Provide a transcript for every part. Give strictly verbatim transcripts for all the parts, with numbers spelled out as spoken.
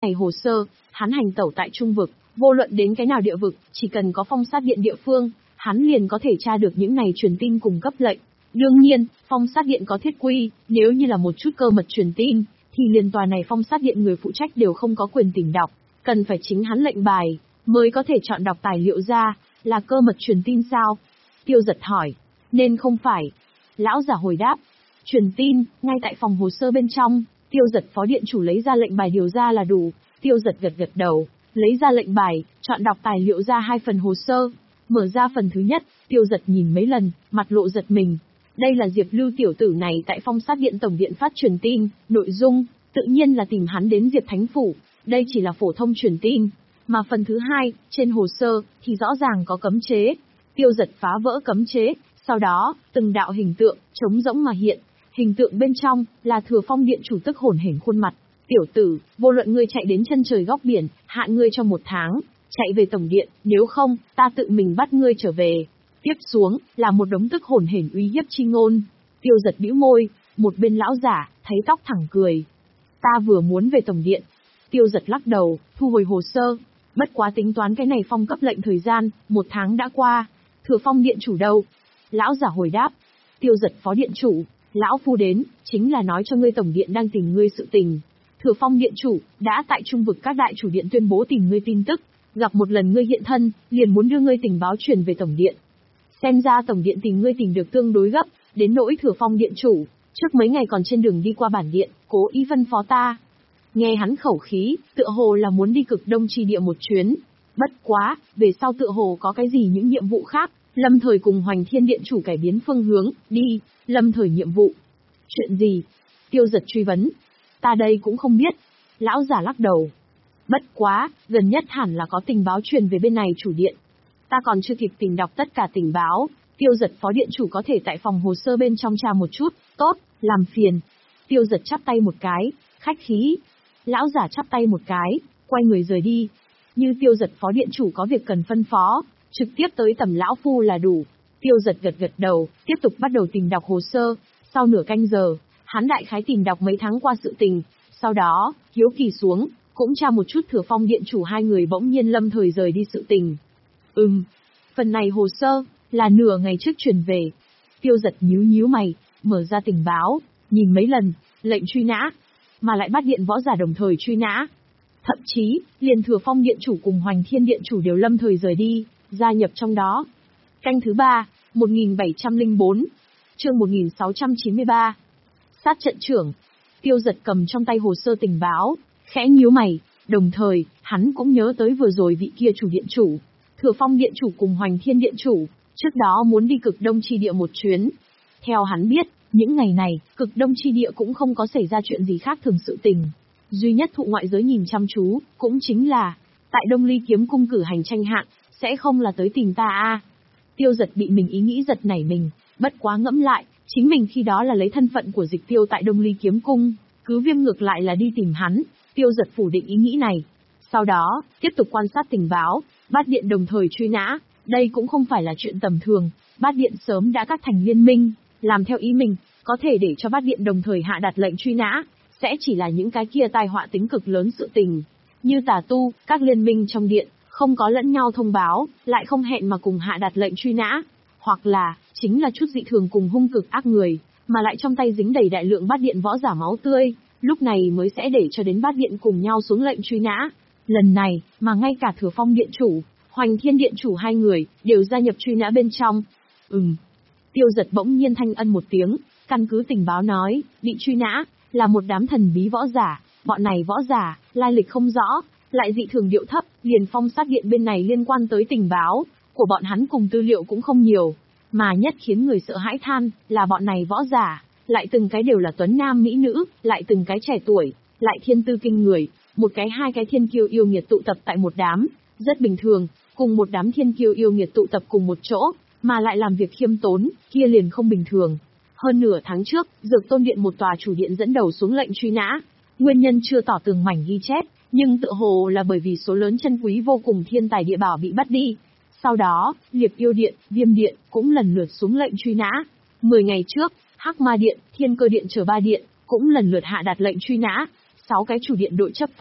Này hồ sơ, hắn hành tẩu tại trung vực, vô luận đến cái nào địa vực, chỉ cần có phong sát điện địa phương, hắn liền có thể tra được những này truyền tin cùng cấp lệnh. Đương nhiên, phong sát điện có thiết quy, nếu như là một chút cơ mật truyền tin, thì liền tòa này phong sát điện người phụ trách đều không có quyền tỉnh đọc, cần phải chính hắn lệnh bài, mới có thể chọn đọc tài liệu ra, là cơ mật truyền tin sao? Tiêu Giật hỏi, nên không phải. Lão giả hồi đáp, truyền tin, ngay tại phòng hồ sơ bên trong, Tiêu Giật phó điện chủ lấy ra lệnh bài điều ra là đủ. Tiêu Giật gật gật đầu, lấy ra lệnh bài, chọn đọc tài liệu ra hai phần hồ sơ. Mở ra phần thứ nhất, Tiêu Giật nhìn mấy lần, mặt lộ giật mình. Đây là Diệp Lưu tiểu tử này tại phong sát điện tổng điện phát truyền tin, nội dung, tự nhiên là tìm hắn đến Diệp Thánh Phủ. Đây chỉ là phổ thông truyền tin. Mà phần thứ hai, trên hồ sơ, thì rõ ràng có cấm chế. Tiêu Giật phá vỡ cấm chế, sau đó, từng đạo hình tượng, trống rỗng mà hiện. Hình tượng bên trong, là Thừa Phong điện chủ tức hổn hển khuôn mặt. Tiểu tử, vô luận ngươi chạy đến chân trời góc biển, hạn ngươi trong một tháng, chạy về tổng điện, nếu không, ta tự mình bắt ngươi trở về. Tiếp xuống, là một đống tức hổn hển uy hiếp chi ngôn. Tiêu Giật bĩu môi, một bên lão giả, thấy tóc thẳng cười. Ta vừa muốn về tổng điện. Tiêu Giật lắc đầu, thu hồi hồ sơ. Bất quá tính toán cái này phong cấp lệnh thời gian, một tháng đã qua. Thừa Phong điện chủ đâu? Lão giả hồi đáp. Tiêu Giật phó điện chủ, lão phu đến, chính là nói cho ngươi tổng điện đang tìm ngươi sự tình. Thừa Phong điện chủ, đã tại trung vực các đại chủ điện tuyên bố tìm ngươi tin tức. Gặp một lần ngươi hiện thân, liền muốn đưa ngươi tình báo truyền về tổng điện. Xem ra tổng điện tìm ngươi tìm được tương đối gấp, đến nỗi Thừa Phong điện chủ, trước mấy ngày còn trên đường đi qua bản điện, cố ý phân phó ta. Nghe hắn khẩu khí, tựa hồ là muốn đi cực đông chi địa một chuyến. Bất quá, về sau tựa hồ có cái gì những nhiệm vụ khác, lâm thời cùng Hoành Thiên điện chủ cải biến phương hướng, đi, lâm thời nhiệm vụ. Chuyện gì? Tiêu Giật truy vấn. Ta đây cũng không biết. Lão giả lắc đầu. Bất quá, gần nhất hẳn là có tình báo truyền về bên này chủ điện. Ta còn chưa kịp tìm đọc tất cả tình báo, Tiêu Giật phó điện chủ có thể tại phòng hồ sơ bên trong tra một chút, tốt, làm phiền. Tiêu Giật chắp tay một cái, khách khí. Lão giả chắp tay một cái, quay người rời đi. Như Tiêu Giật phó điện chủ có việc cần phân phó, trực tiếp tới tầm lão phu là đủ. Tiêu Giật gật gật đầu, tiếp tục bắt đầu tìm đọc hồ sơ. Sau nửa canh giờ, hắn đại khái tìm đọc mấy tháng qua sự tình. Sau đó, hiếu kỳ xuống, cũng tra một chút Thừa Phong điện chủ hai người bỗng nhiên lâm thời rời đi sự tình. Ừm, phần này hồ sơ, là nửa ngày trước truyền về. Tiêu Giật nhíu nhíu mày, mở ra tình báo, nhìn mấy lần, lệnh truy nã, mà lại bắt điện võ giả đồng thời truy nã. Thậm chí, liền Thừa Phong điện chủ cùng Hoành Thiên điện chủ đều lâm thời rời đi, gia nhập trong đó. Canh thứ ba, một nghìn bảy trăm lẻ bốn, chương một nghìn sáu trăm chín mươi ba. Sát trận trưởng. Tiêu Giật cầm trong tay hồ sơ tình báo, khẽ nhíu mày, đồng thời, hắn cũng nhớ tới vừa rồi vị kia chủ điện chủ, Thừa Phong điện chủ cùng Hoành Thiên điện chủ, trước đó muốn đi cực đông chi địa một chuyến. Theo hắn biết, những ngày này, cực đông chi địa cũng không có xảy ra chuyện gì khác thường sự tình. Duy nhất thụ ngoại giới nhìn chăm chú, cũng chính là, tại Đông Ly kiếm cung cử hành tranh hạn, sẽ không là tới tìm ta a. Tiêu Giật bị mình ý nghĩ giật nảy mình, bất quá ngẫm lại, chính mình khi đó là lấy thân phận của Dịch Tiêu tại Đông Ly kiếm cung, cứ Viêm ngược lại là đi tìm hắn. Tiêu Giật phủ định ý nghĩ này. Sau đó, tiếp tục quan sát tình báo, Bát điện đồng thời truy nã, đây cũng không phải là chuyện tầm thường, Bát điện sớm đã các thành liên minh, làm theo ý mình, có thể để cho Bát điện đồng thời hạ đạt lệnh truy nã, sẽ chỉ là những cái kia tai họa tính cực lớn sự tình. Như tà tu, các liên minh trong điện, không có lẫn nhau thông báo, lại không hẹn mà cùng hạ đạt lệnh truy nã. Hoặc là, chính là chút dị thường cùng hung cực ác người, mà lại trong tay dính đầy đại lượng Bát điện võ giả máu tươi, lúc này mới sẽ để cho đến Bát điện cùng nhau xuống lệnh truy nã. Lần này, mà ngay cả Thừa Phong điện chủ, Hoành Thiên điện chủ hai người, đều gia nhập truy nã bên trong. Ừm. Tiêu Giật bỗng nhiên thanh ân một tiếng, căn cứ tình báo nói, bị truy nã, là một đám thần bí võ giả, bọn này võ giả, lai lịch không rõ, lại dị thường điệu thấp, liền phong sát điện bên này liên quan tới tình báo, của bọn hắn cùng tư liệu cũng không nhiều. Mà nhất khiến người sợ hãi than, là bọn này võ giả, lại từng cái đều là tuấn nam mỹ nữ, lại từng cái trẻ tuổi, lại thiên tư kinh người, một cái hai cái thiên kiêu yêu nghiệt tụ tập tại một đám, rất bình thường, cùng một đám thiên kiêu yêu nghiệt tụ tập cùng một chỗ, mà lại làm việc khiêm tốn, kia liền không bình thường. Hơn nửa tháng trước, Dược Tôn điện một tòa chủ điện dẫn đầu xuống lệnh truy nã, nguyên nhân chưa tỏ tường mảnh ghi chép, nhưng tựa hồ là bởi vì số lớn chân quý vô cùng thiên tài địa bảo bị bắt đi. Sau đó, Liệp Yêu điện, Viêm điện cũng lần lượt xuống lệnh truy nã. Mười ngày trước, Hắc Ma điện, Thiên Cơ điện chờ ba điện cũng lần lượt hạ đạt lệnh truy nã. Sáu cái chủ điện đội chấp pháp,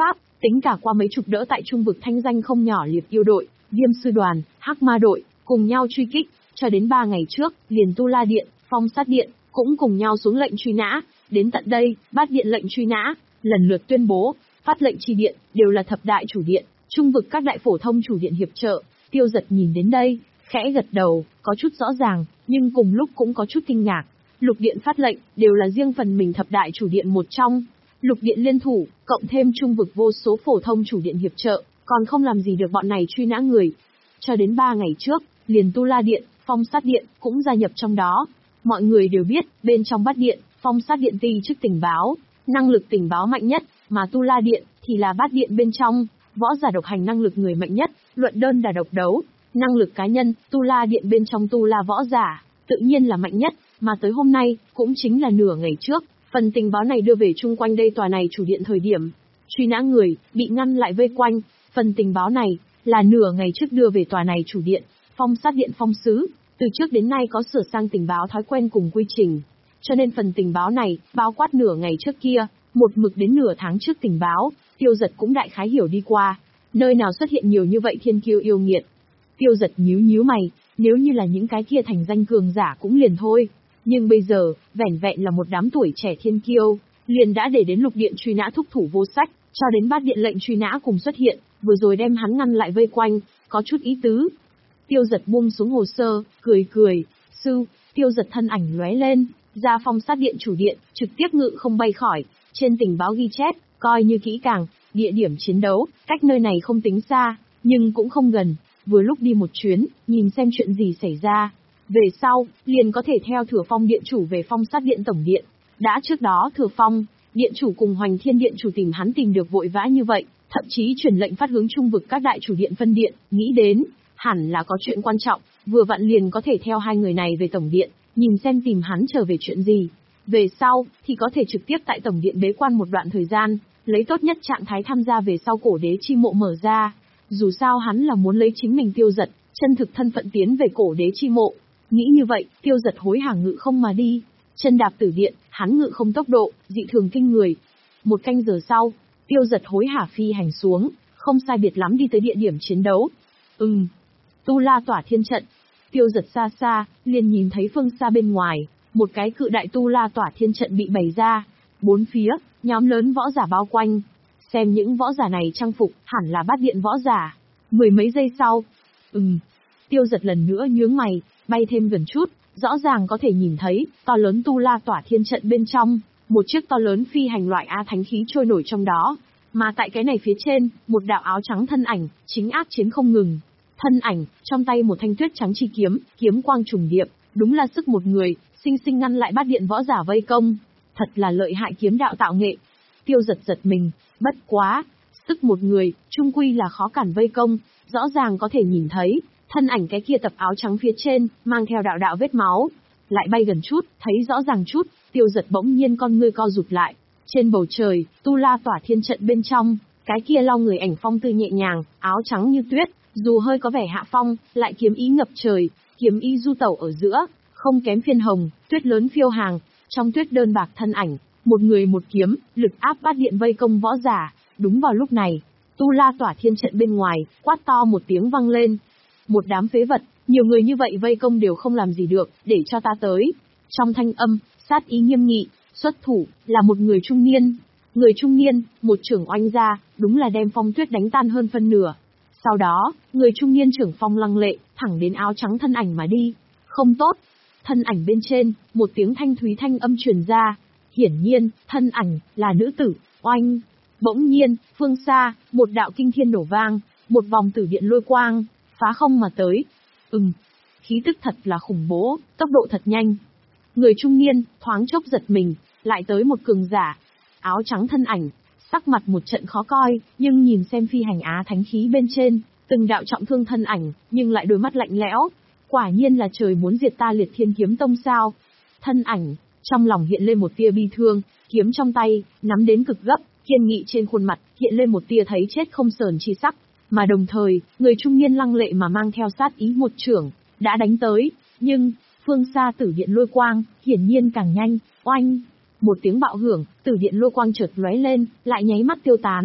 Tính cả qua mấy chục đỡ tại trung vực thanh danh không nhỏ liệt yêu đội, viêm sư đoàn, hắc ma đội, cùng nhau truy kích, cho đến ba ngày trước, liền Tu La Điện, Phong Sát Điện, cũng cùng nhau xuống lệnh truy nã, đến tận đây, bát điện lệnh truy nã, lần lượt tuyên bố, phát lệnh chi điện, đều là thập đại chủ điện, trung vực các đại phổ thông chủ điện hiệp trợ. Tiêu Giật nhìn đến đây, khẽ gật đầu, có chút rõ ràng, nhưng cùng lúc cũng có chút kinh ngạc. Lục điện phát lệnh, đều là riêng phần mình thập đại chủ điện một trong. Lục điện liên thủ, cộng thêm trung vực vô số phổ thông chủ điện hiệp trợ, còn không làm gì được bọn này truy nã người. Cho đến ba ngày trước, liền Tu La Điện, Phong Sát Điện cũng gia nhập trong đó. Mọi người đều biết, bên trong bát điện, Phong Sát Điện ti chức tình báo, năng lực tình báo mạnh nhất, mà Tu La Điện thì là bát điện bên trong, võ giả độc hành năng lực người mạnh nhất, luận đơn đả độc đấu, năng lực cá nhân, Tu La Điện bên trong Tu La võ giả, tự nhiên là mạnh nhất, mà tới hôm nay, cũng chính là nửa ngày trước, phần tình báo này đưa về chung quanh đây tòa này chủ điện thời điểm, truy nã người, bị ngăn lại vây quanh, phần tình báo này, là nửa ngày trước đưa về tòa này chủ điện, Phong Sát Điện Phong Sứ, từ trước đến nay có sửa sang tình báo thói quen cùng quy trình, cho nên phần tình báo này, bao quát nửa ngày trước kia, một mực đến nửa tháng trước tình báo, Tiêu Giật cũng đại khái hiểu đi qua, nơi nào xuất hiện nhiều như vậy thiên kiêu yêu nghiệt. Tiêu Giật nhíu nhíu mày, nếu như là những cái kia thành danh cường giả cũng liền thôi, nhưng bây giờ, vẻn vẹn là một đám tuổi trẻ thiên kiêu, liền đã để đến lục điện truy nã thúc thủ vô sách, cho đến bát điện lệnh truy nã cùng xuất hiện, vừa rồi đem hắn ngăn lại vây quanh, có chút ý tứ. Tiêu Giật buông xuống hồ sơ, cười cười, sư, Tiêu Giật thân ảnh lóe lên, ra Phong Sát Điện chủ điện, trực tiếp ngự không bay khỏi, trên tình báo ghi chép, coi như kỹ càng, địa điểm chiến đấu, cách nơi này không tính xa, nhưng cũng không gần, vừa lúc đi một chuyến, nhìn xem chuyện gì xảy ra. Về sau, liền có thể theo Thừa Phong Điện chủ về Phong Sát Điện tổng điện. Đã trước đó Thừa Phong, Điện chủ cùng Hoành Thiên Điện chủ tìm hắn tìm được vội vã như vậy, thậm chí truyền lệnh phát hướng trung vực các đại chủ điện phân điện, nghĩ đến, hẳn là có chuyện quan trọng, vừa vặn liền có thể theo hai người này về tổng điện, nhìn xem tìm hắn trở về chuyện gì. Về sau, thì có thể trực tiếp tại tổng điện bế quan một đoạn thời gian, lấy tốt nhất trạng thái tham gia về sau cổ đế chi mộ mở ra. Dù sao hắn là muốn lấy chính mình Tiêu Giật, chân thực thân phận tiến về cổ đế chi mộ. Nghĩ như vậy, Tiêu Giật hối hả ngự không mà đi. Chân đạp tử điện, hắn ngự không tốc độ, dị thường kinh người. Một canh giờ sau, Tiêu Giật hối hả phi hành xuống, không sai biệt lắm đi tới địa điểm chiến đấu. Ừm, Tu La tỏa thiên trận. Tiêu Giật xa xa, liền nhìn thấy phương xa bên ngoài, một cái cự đại Tu La tỏa thiên trận bị bày ra. Bốn phía, nhóm lớn võ giả bao quanh. Xem những võ giả này trang phục, hẳn là bát điện võ giả. Mười mấy giây sau. Ừm. Tiêu Giật lần nữa nhướng mày, bay thêm gần chút, rõ ràng có thể nhìn thấy, to lớn Tu La tỏa thiên trận bên trong, một chiếc to lớn phi hành loại A thánh khí trôi nổi trong đó. Mà tại cái này phía trên, một đạo áo trắng thân ảnh, chính ác chiến không ngừng. Thân ảnh, trong tay một thanh tuyết trắng chi kiếm, kiếm quang trùng điệp, đúng là sức một người, sinh sinh ngăn lại bát điện võ giả vây công. Thật là lợi hại kiếm đạo tạo nghệ. Tiêu Giật giật mình, bất quá, sức một người, chung quy là khó cản vây công, rõ ràng có thể nhìn thấy, thân ảnh cái kia tập áo trắng phía trên, mang theo đạo đạo vết máu. Lại bay gần chút, thấy rõ ràng chút, Tiêu Giật bỗng nhiên con ngươi co rụt lại. Trên bầu trời, Tu La tỏa thiên trận bên trong, cái kia lau người ảnh phong tư nhẹ nhàng, áo trắng như tuyết, dù hơi có vẻ hạ phong, lại kiếm ý ngập trời, kiếm ý du tẩu ở giữa, không kém phiên hồng, tuyết lớn phiêu hàng, trong tuyết đơn bạc thân ảnh, một người một kiếm, lực áp bát điện vây công võ giả. Đúng vào lúc này, Tu La tỏa thiên trận bên ngoài, quát to một tiếng vang lên. Một đám phế vật, nhiều người như vậy vây công đều không làm gì được, để cho ta tới. Trong thanh âm, sát ý nghiêm nghị, xuất thủ, là một người trung niên. Người trung niên, một trưởng oanh ra, đúng là đem Phong Tuyết đánh tan hơn phân nửa. Sau đó, người trung niên trưởng phong lăng lệ, thẳng đến áo trắng thân ảnh mà đi. Không tốt. Thân ảnh bên trên, một tiếng thanh thúy thanh âm truyền ra. Hiển nhiên, thân ảnh, là nữ tử, oanh. Bỗng nhiên, phương xa, một đạo kinh thiên nổ vang, một vòng tử điện lôi quang, phá không mà tới. Ừm, khí tức thật là khủng bố, tốc độ thật nhanh. Người trung niên, thoáng chốc giật mình, lại tới một cường giả. Áo trắng thân ảnh, sắc mặt một trận khó coi, nhưng nhìn xem phi hành á thánh khí bên trên, từng đạo trọng thương thân ảnh, nhưng lại đôi mắt lạnh lẽo. Quả nhiên là trời muốn diệt ta Liệt Thiên Kiếm Tông sao. Thân ảnh, trong lòng hiện lên một tia bi thương, kiếm trong tay, nắm đến cực gấp, kiên nghị trên khuôn mặt, hiện lên một tia thấy chết không sờn chi sắc. Mà đồng thời, người trung niên lăng lệ mà mang theo sát ý một trưởng, đã đánh tới, nhưng, phương xa tử điện lôi quang, hiển nhiên càng nhanh, oanh. Một tiếng bạo hưởng, tử điện lôi quang chợt lóe lên, lại nháy mắt tiêu tán.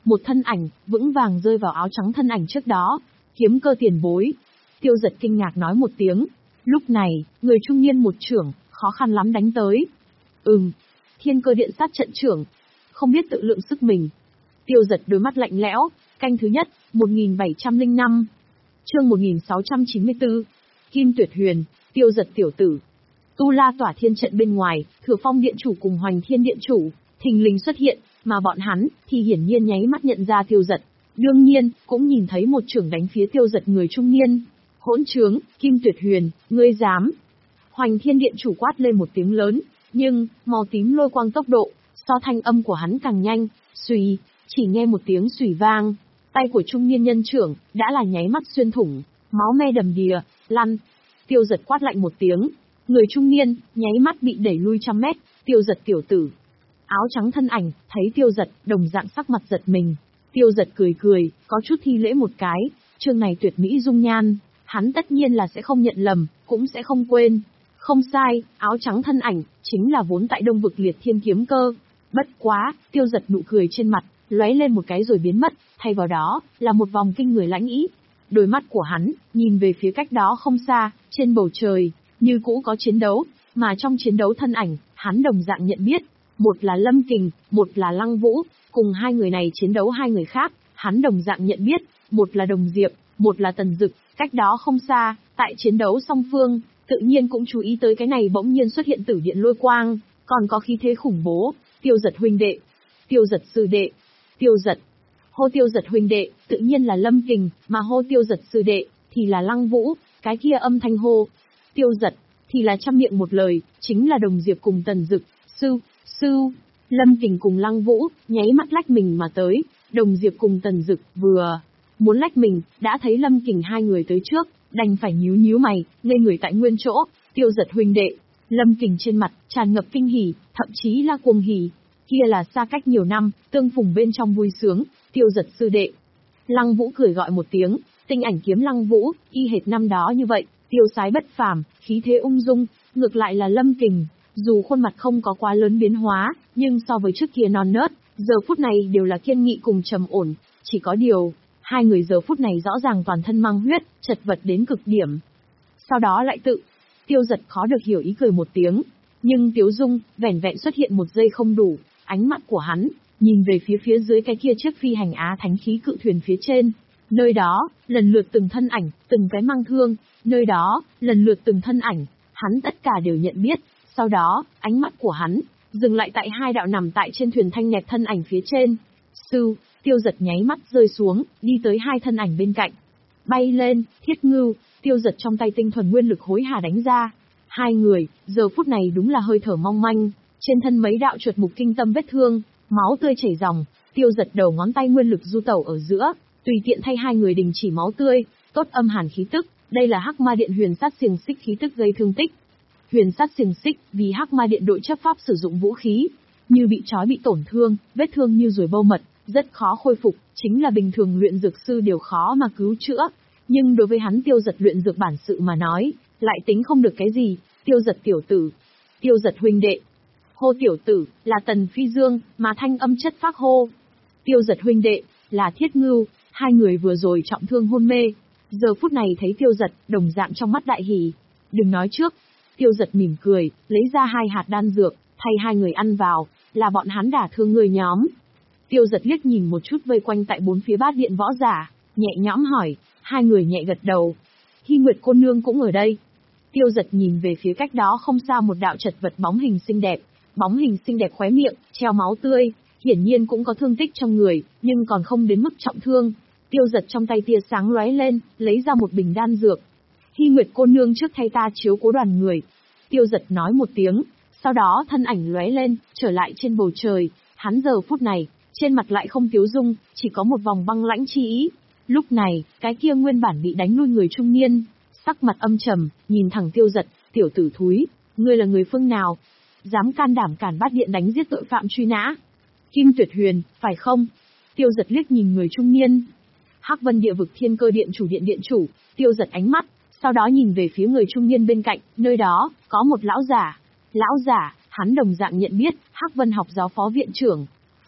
một thân ảnh, vững vàng rơi vào áo trắng thân ảnh trước đó. Kiếm cơ tiền bối. Tiêu giật kinh ngạc nói một tiếng. Lúc này, người trung niên một chưởng, khó khăn lắm đánh tới. Ừm, thiên cơ điện sát trận trưởng. Không biết tự lượng sức mình. Tiêu giật đôi mắt lạnh lẽo, canh thứ nhất, một nghìn bảy trăm lẻ năm. Chương một nghìn sáu trăm chín mươi tư. Kim Tuyệt Huyền, Tiêu giật tiểu tử. Tu La Tỏa Thiên trận bên ngoài, Thừa Phong điện chủ cùng Hoành Thiên điện chủ, thình lình xuất hiện, mà bọn hắn, thì hiển nhiên nháy mắt nhận ra Tiêu giật. Đương nhiên, cũng nhìn thấy một chưởng đánh phía Tiêu giật người trung niên. Hỗn trướng, Kim Tuyệt Huyền, ngươi dám. Hoành Thiên điện chủ quát lên một tiếng lớn, nhưng, màu tím lôi quang tốc độ, so thanh âm của hắn càng nhanh, xùy, chỉ nghe một tiếng xùy vang. Tay của trung niên nhân trưởng, đã là nháy mắt xuyên thủng, máu me đầm đìa, lăn. Tiêu giật quát lạnh một tiếng. Người trung niên, nháy mắt bị đẩy lui trăm mét, Tiêu giật tiểu tử. Áo trắng thân ảnh, thấy Tiêu giật, đồng dạng sắc mặt giật mình. Tiêu giật cười cười, có chút thi lễ một cái, chương này tuyệt mỹ dung nhan, hắn tất nhiên là sẽ không nhận lầm, cũng sẽ không quên. Không sai, áo trắng thân ảnh, chính là vốn tại Đông Vực Liệt Thiên kiếm cơ. Bất quá, Tiêu giật nụ cười trên mặt, lóe lên một cái rồi biến mất, thay vào đó, là một vòng kinh người lãnh ý. Đôi mắt của hắn, nhìn về phía cách đó không xa, trên bầu trời, như cũ có chiến đấu, mà trong chiến đấu thân ảnh, hắn đồng dạng nhận biết, một là Lâm Kình, một là Lăng Vũ, cùng hai người này chiến đấu hai người khác, hắn đồng dạng nhận biết, một là Đồng Diệp, một là Tần Dực, cách đó không xa, tại chiến đấu song phương, tự nhiên cũng chú ý tới cái này bỗng nhiên xuất hiện tử điện lôi quang, còn có khí thế khủng bố, Tiêu giật huynh đệ, Tiêu giật sư đệ, Tiêu giật. Hô Tiêu giật huynh đệ, tự nhiên là Lâm Kình, mà hô Tiêu giật sư đệ, thì là Lăng Vũ, cái kia âm thanh hô. Tiêu giật, thì là trăm miệng một lời, chính là Đồng Diệp cùng Tần Dực, sư, sư. Lâm Kình cùng Lăng Vũ, nháy mắt lách mình mà tới, Đồng Diệp cùng Tần Dực, vừa muốn lách mình, đã thấy Lâm Kình hai người tới trước, đành phải nhíu nhíu mày, ngây người tại nguyên chỗ. Tiêu giật huynh đệ. Lâm Kình trên mặt, tràn ngập kinh hỉ, thậm chí là cuồng hỉ. Kia là xa cách nhiều năm, tương phùng bên trong vui sướng, Tiêu giật sư đệ. Lăng Vũ cười gọi một tiếng, tinh ảnh kiếm Lăng Vũ, y hệt năm đó như vậy, tiêu sái bất phàm, khí thế ung dung, ngược lại là Lâm Kình, dù khuôn mặt không có quá lớn biến hóa, nhưng so với trước kia non nớt, giờ phút này đều là kiên nghị cùng trầm ổn, chỉ có điều, hai người giờ phút này rõ ràng toàn thân mang huyết, chật vật đến cực điểm. Sau đó lại tự, Tiêu giật khó được hiểu ý cười một tiếng, nhưng Tiếu Dung, vẻn vẹn xuất hiện một giây không đủ, ánh mắt của hắn, nhìn về phía phía dưới cái kia chiếc phi hành á thánh khí cự thuyền phía trên. Nơi đó, lần lượt từng thân ảnh, từng cái mang thương, nơi đó, lần lượt từng thân ảnh, hắn tất cả đều nhận biết, sau đó, ánh mắt của hắn, dừng lại tại hai đạo nằm tại trên thuyền thanh nẹp thân ảnh phía trên. Sư, Tiêu giật nháy mắt rơi xuống, đi tới hai thân ảnh bên cạnh. Bay lên, Thiết Ngưu, Tiêu giật trong tay tinh thuần nguyên lực hối hả đánh ra. Hai người, giờ phút này đúng là hơi thở mong manh, trên thân mấy đạo chuột mục kinh tâm vết thương, máu tươi chảy ròng, Tiêu giật đầu ngón tay nguyên lực du tẩu ở giữa, tùy tiện thay hai người đình chỉ máu tươi, tốt âm hàn khí tức, đây là Hắc Ma Điện huyền sát xiềng xích khí tức gây thương tích. Huyền sát xiềng xích, vì Hắc Ma Điện đội chấp pháp sử dụng vũ khí, như bị trói bị tổn thương, vết thương như ruồi bâu mật, rất khó khôi phục, chính là bình thường luyện dược sư đều khó mà cứu chữa, nhưng đối với hắn Tiêu giật luyện dược bản sự mà nói, lại tính không được cái gì. Tiêu giật tiểu tử, Tiêu giật huynh đệ. Hô tiểu tử, là Tần Phi Dương, mà thanh âm chất phác hô. Tiêu giật huynh đệ, là Thiết Ngưu, hai người vừa rồi trọng thương hôn mê. Giờ phút này thấy Tiêu giật, đồng dạng trong mắt đại hỉ. Đừng nói trước. Tiêu giật mỉm cười, lấy ra hai hạt đan dược, thay hai người ăn vào, là bọn hắn đả thương người nhóm. Tiêu giật liếc nhìn một chút vây quanh tại bốn phía bát điện võ giả, nhẹ nhõm hỏi, hai người nhẹ gật đầu. Hy Nguyệt cô nương cũng ở đây. Tiêu giật nhìn về phía cách đó không xa một đạo chật vật bóng hình xinh đẹp, bóng hình xinh đẹp khóe miệng, treo máu tươi, hiển nhiên cũng có thương tích trong người, nhưng còn không đến mức trọng thương. Tiêu giật trong tay tia sáng lóe lên, lấy ra một bình đan dược. Hy Nguyệt cô nương trước thay ta chiếu cố đoàn người. Tiêu giật nói một tiếng, sau đó thân ảnh lóe lên, trở lại trên bầu trời, hắn giờ phút này, trên mặt lại không tiếu dung, chỉ có một vòng băng lãnh chi ý. Lúc này, cái kia nguyên bản bị đánh lui người trung niên, sắc mặt âm trầm, nhìn thẳng Tiêu giật, tiểu tử thúi, ngươi là người phương nào? Dám can đảm cản bát điện đánh giết tội phạm truy nã. Kim Tuyệt Huyền, phải không? Tiêu giật liếc nhìn người trung niên. Hắc Vân Địa Vực Thiên Cơ Điện chủ điện điện chủ, Tiêu giật ánh mắt, sau đó nhìn về phía người trung niên bên cạnh, nơi đó, có một lão giả. Lão giả, hắn đồng dạng nhận biết, Hắc Vân học giáo phó viện trưởng.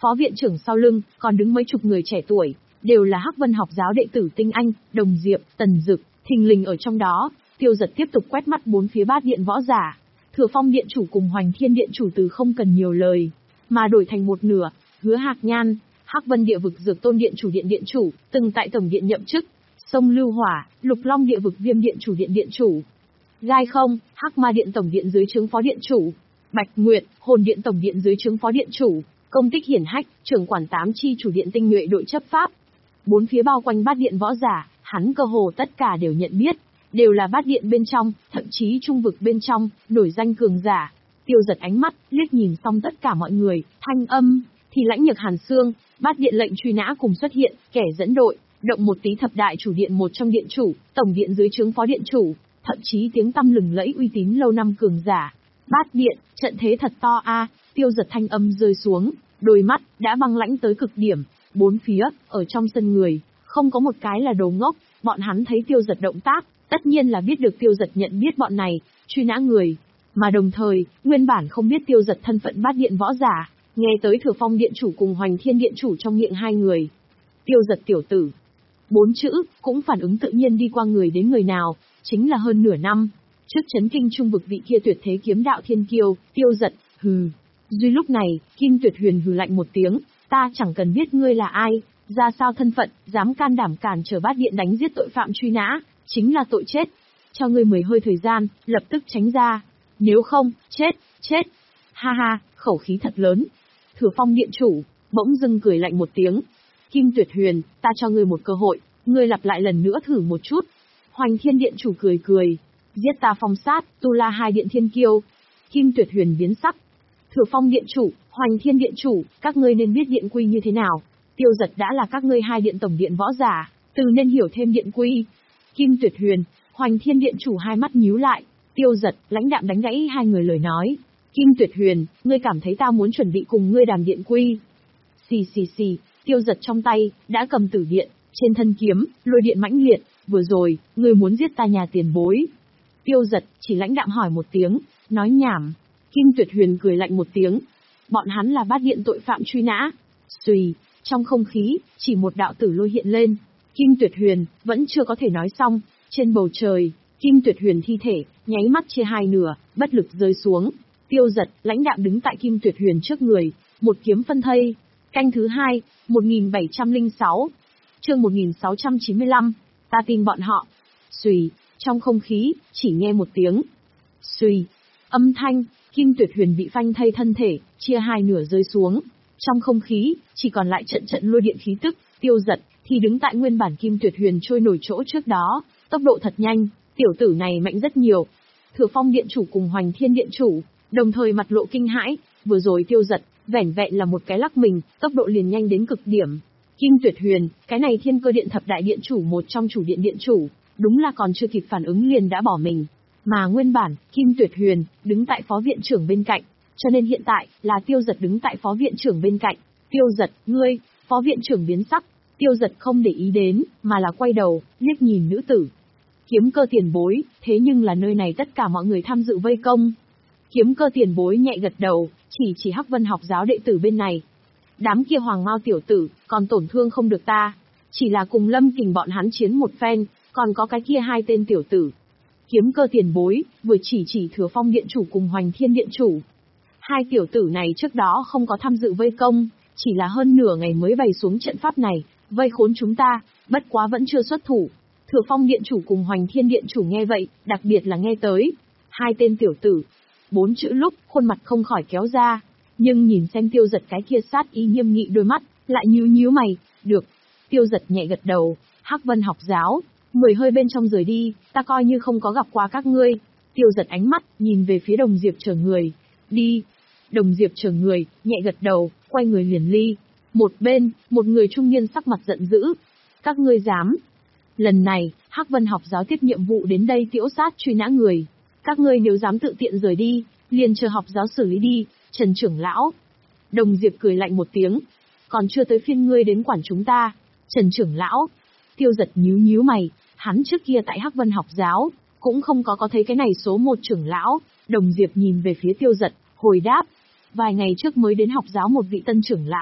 Phó viện trưởng sau lưng, còn đứng mấy chục người trẻ tuổi, đều là Hắc Vân học giáo đệ tử tinh anh, Đồng Diệp, Tần Dực, thình lình ở trong đó. Tiêu Giật tiếp tục quét mắt bốn phía bát điện võ giả. Thừa Phong điện chủ cùng Hoành Thiên điện chủ từ không cần nhiều lời, mà đổi thành một nửa. Hứa Hạc Nhan, Hắc Vân địa vực Dược Tôn điện chủ điện điện chủ, từng tại tổng điện nhậm chức. Sông Lưu Hỏa, Lục Long địa vực Viêm điện chủ điện điện chủ. Gai Không, Hắc Ma điện tổng điện dưới trướng phó điện chủ. Bạch Nguyệt, Hồn điện tổng điện dưới trướng phó điện chủ. Công Tích Hiển Hách, trưởng quản tám chi chủ điện tinh nhuệ đội chấp pháp. Bốn phía bao quanh bát điện võ giả, hắn cơ hồ tất cả đều nhận biết, đều là bát điện bên trong, thậm chí trung vực bên trong, nổi danh cường giả. Tiêu Giật ánh mắt, liếc nhìn xong tất cả mọi người, thanh âm, thì lãnh nhược hàn xương, bát điện lệnh truy nã cùng xuất hiện, kẻ dẫn đội, động một tí thập đại chủ điện một trong điện chủ, tổng điện dưới trướng phó điện chủ, thậm chí tiếng tăm lừng lẫy uy tín lâu năm cường giả. Bát điện, trận thế thật to a. Tiêu Giật thanh âm rơi xuống, đôi mắt đã băng lãnh tới cực điểm. Bốn phía, ở trong sân người, không có một cái là đồ ngốc. Bọn hắn thấy Tiêu Giật động tác, tất nhiên là biết được Tiêu Giật nhận biết bọn này, truy nã người. Mà đồng thời, nguyên bản không biết Tiêu Giật thân phận bát điện võ giả, nghe tới Thừa Phong điện chủ cùng Hoành Thiên điện chủ trong miệng hai người. Tiêu Giật tiểu tử. Bốn chữ, cũng phản ứng tự nhiên đi qua người đến người nào, chính là hơn nửa năm. Trước chấn kinh trung vực vị kia tuyệt thế kiếm đạo thiên kiêu, Tiêu Giật, hừ. Duy lúc này, Kim Tuyệt Huyền hừ lạnh một tiếng, ta chẳng cần biết ngươi là ai, ra sao thân phận, dám can đảm cản trở bát điện đánh giết tội phạm truy nã, chính là tội chết. Cho ngươi mười hơi thời gian, lập tức tránh ra. Nếu không, chết, chết. Ha ha, khẩu khí thật lớn. Thừa Phong điện chủ, bỗng dưng cười lạnh một tiếng. Kim Tuyệt Huyền, ta cho ngươi một cơ hội, ngươi lặp lại lần nữa thử một chút. Hoành Thiên điện chủ cười cười, giết ta phong sát, tu la hai điện thiên kiêu. Kim Tuyệt Huyền biến sắc. Thừa Phong điện chủ, Hoành Thiên điện chủ, các ngươi nên biết điện quy như thế nào. Tiêu Giật đã là các ngươi hai điện tổng điện võ giả, từ nên hiểu thêm điện quy. Kim Tuyệt Huyền, Hoành Thiên điện chủ hai mắt nhíu lại. Tiêu Giật, lãnh đạm đánh gãy hai người lời nói. Kim Tuyệt Huyền, ngươi cảm thấy ta muốn chuẩn bị cùng ngươi đàm điện quy? Xì xì xì, Tiêu Giật trong tay đã cầm tử điện, trên thân kiếm lôi điện mãnh liệt. Vừa rồi, ngươi muốn giết ta nhà tiền bối. Tiêu Giật chỉ lãnh đạm hỏi một tiếng, nói nhảm. Kim Tuyệt Huyền cười lạnh một tiếng. Bọn hắn là bát điện tội phạm truy nã. Xùy, trong không khí, chỉ một đạo tử lôi hiện lên. Kim Tuyệt Huyền vẫn chưa có thể nói xong. Trên bầu trời, Kim Tuyệt Huyền thi thể nháy mắt chia hai nửa, bất lực rơi xuống. Tiêu Giật lãnh đạm đứng tại Kim Tuyệt Huyền trước người, một kiếm phân thây. Canh thứ hai, một nghìn bảy trăm lẻ sáu. Chương một nghìn sáu trăm chín mươi lăm. Ta tin bọn họ. Xùy, trong không khí, chỉ nghe một tiếng. Xùy, âm thanh, Kim Tuyệt Huyền bị phanh thây thân thể, chia hai nửa rơi xuống. Trong không khí, chỉ còn lại trận trận lôi điện khí tức. Tiêu Giật thì đứng tại nguyên bản Kim Tuyệt Huyền trôi nổi chỗ trước đó, tốc độ thật nhanh, tiểu tử này mạnh rất nhiều. Thừa Phong điện chủ cùng Hoành Thiên điện chủ, đồng thời mặt lộ kinh hãi, vừa rồi Tiêu Giật, vẻn vẹn là một cái lắc mình, tốc độ liền nhanh đến cực điểm. Kim Tuyệt Huyền, cái này Thiên Cơ điện thập đại điện chủ một trong chủ điện điện chủ, đúng là còn chưa kịp phản ứng liền đã bỏ mình. Mà nguyên bản, Kim Tuyệt Huyền, đứng tại phó viện trưởng bên cạnh, cho nên hiện tại, là Tiêu Giật đứng tại phó viện trưởng bên cạnh. Tiêu Giật, ngươi, phó viện trưởng biến sắc, Tiêu Giật không để ý đến, mà là quay đầu, liếc nhìn nữ tử. Kiếm Cơ tiền bối, thế nhưng là nơi này tất cả mọi người tham dự vây công. Kiếm Cơ tiền bối nhẹ gật đầu, chỉ chỉ Hắc Vân học giáo đệ tử bên này. Đám kia hoàng mao tiểu tử, còn tổn thương không được ta. Chỉ là cùng Lâm Kình bọn hắn chiến một phen, còn có cái kia hai tên tiểu tử. Kiếm Cơ tiền bối, vừa chỉ chỉ Thừa Phong điện chủ cùng Hoành Thiên điện chủ. Hai tiểu tử này trước đó không có tham dự vây công, chỉ là hơn nửa ngày mới bày xuống trận pháp này, vây khốn chúng ta, bất quá vẫn chưa xuất thủ. Thừa Phong điện chủ cùng Hoành Thiên điện chủ nghe vậy, đặc biệt là nghe tới hai tên tiểu tử. Bốn chữ lúc, khuôn mặt không khỏi kéo ra, nhưng nhìn xem Tiêu Giật cái kia sát ý nghiêm nghị đôi mắt, lại nhíu nhíu mày, được. Tiêu Giật nhẹ gật đầu, Hắc Vân học giáo, mười hơi bên trong rời đi, ta coi như không có gặp qua các ngươi. Tiêu Giật ánh mắt, nhìn về phía Đồng Diệp chờ người, đi. Đồng Diệp chờ người, nhẹ gật đầu, quay người liền ly. Một bên, một người trung niên sắc mặt giận dữ. Các ngươi dám. Lần này, Hắc Vân học giáo tiếp nhiệm vụ đến đây tiễu sát truy nã người. Các ngươi nếu dám tự tiện rời đi, liền chờ học giáo xử lý đi, Trần trưởng lão. Đồng Diệp cười lạnh một tiếng. Còn chưa tới phiên ngươi đến quản chúng ta, Trần trưởng lão. Tiêu Giật nhíu nhíu mày, hắn trước kia tại Hắc Vân học giáo, cũng không có có thấy cái này số một trưởng lão. Đồng Diệp nhìn về phía Tiêu Giật, hồi đáp. Vài ngày trước mới đến học giáo một vị tân trưởng lão,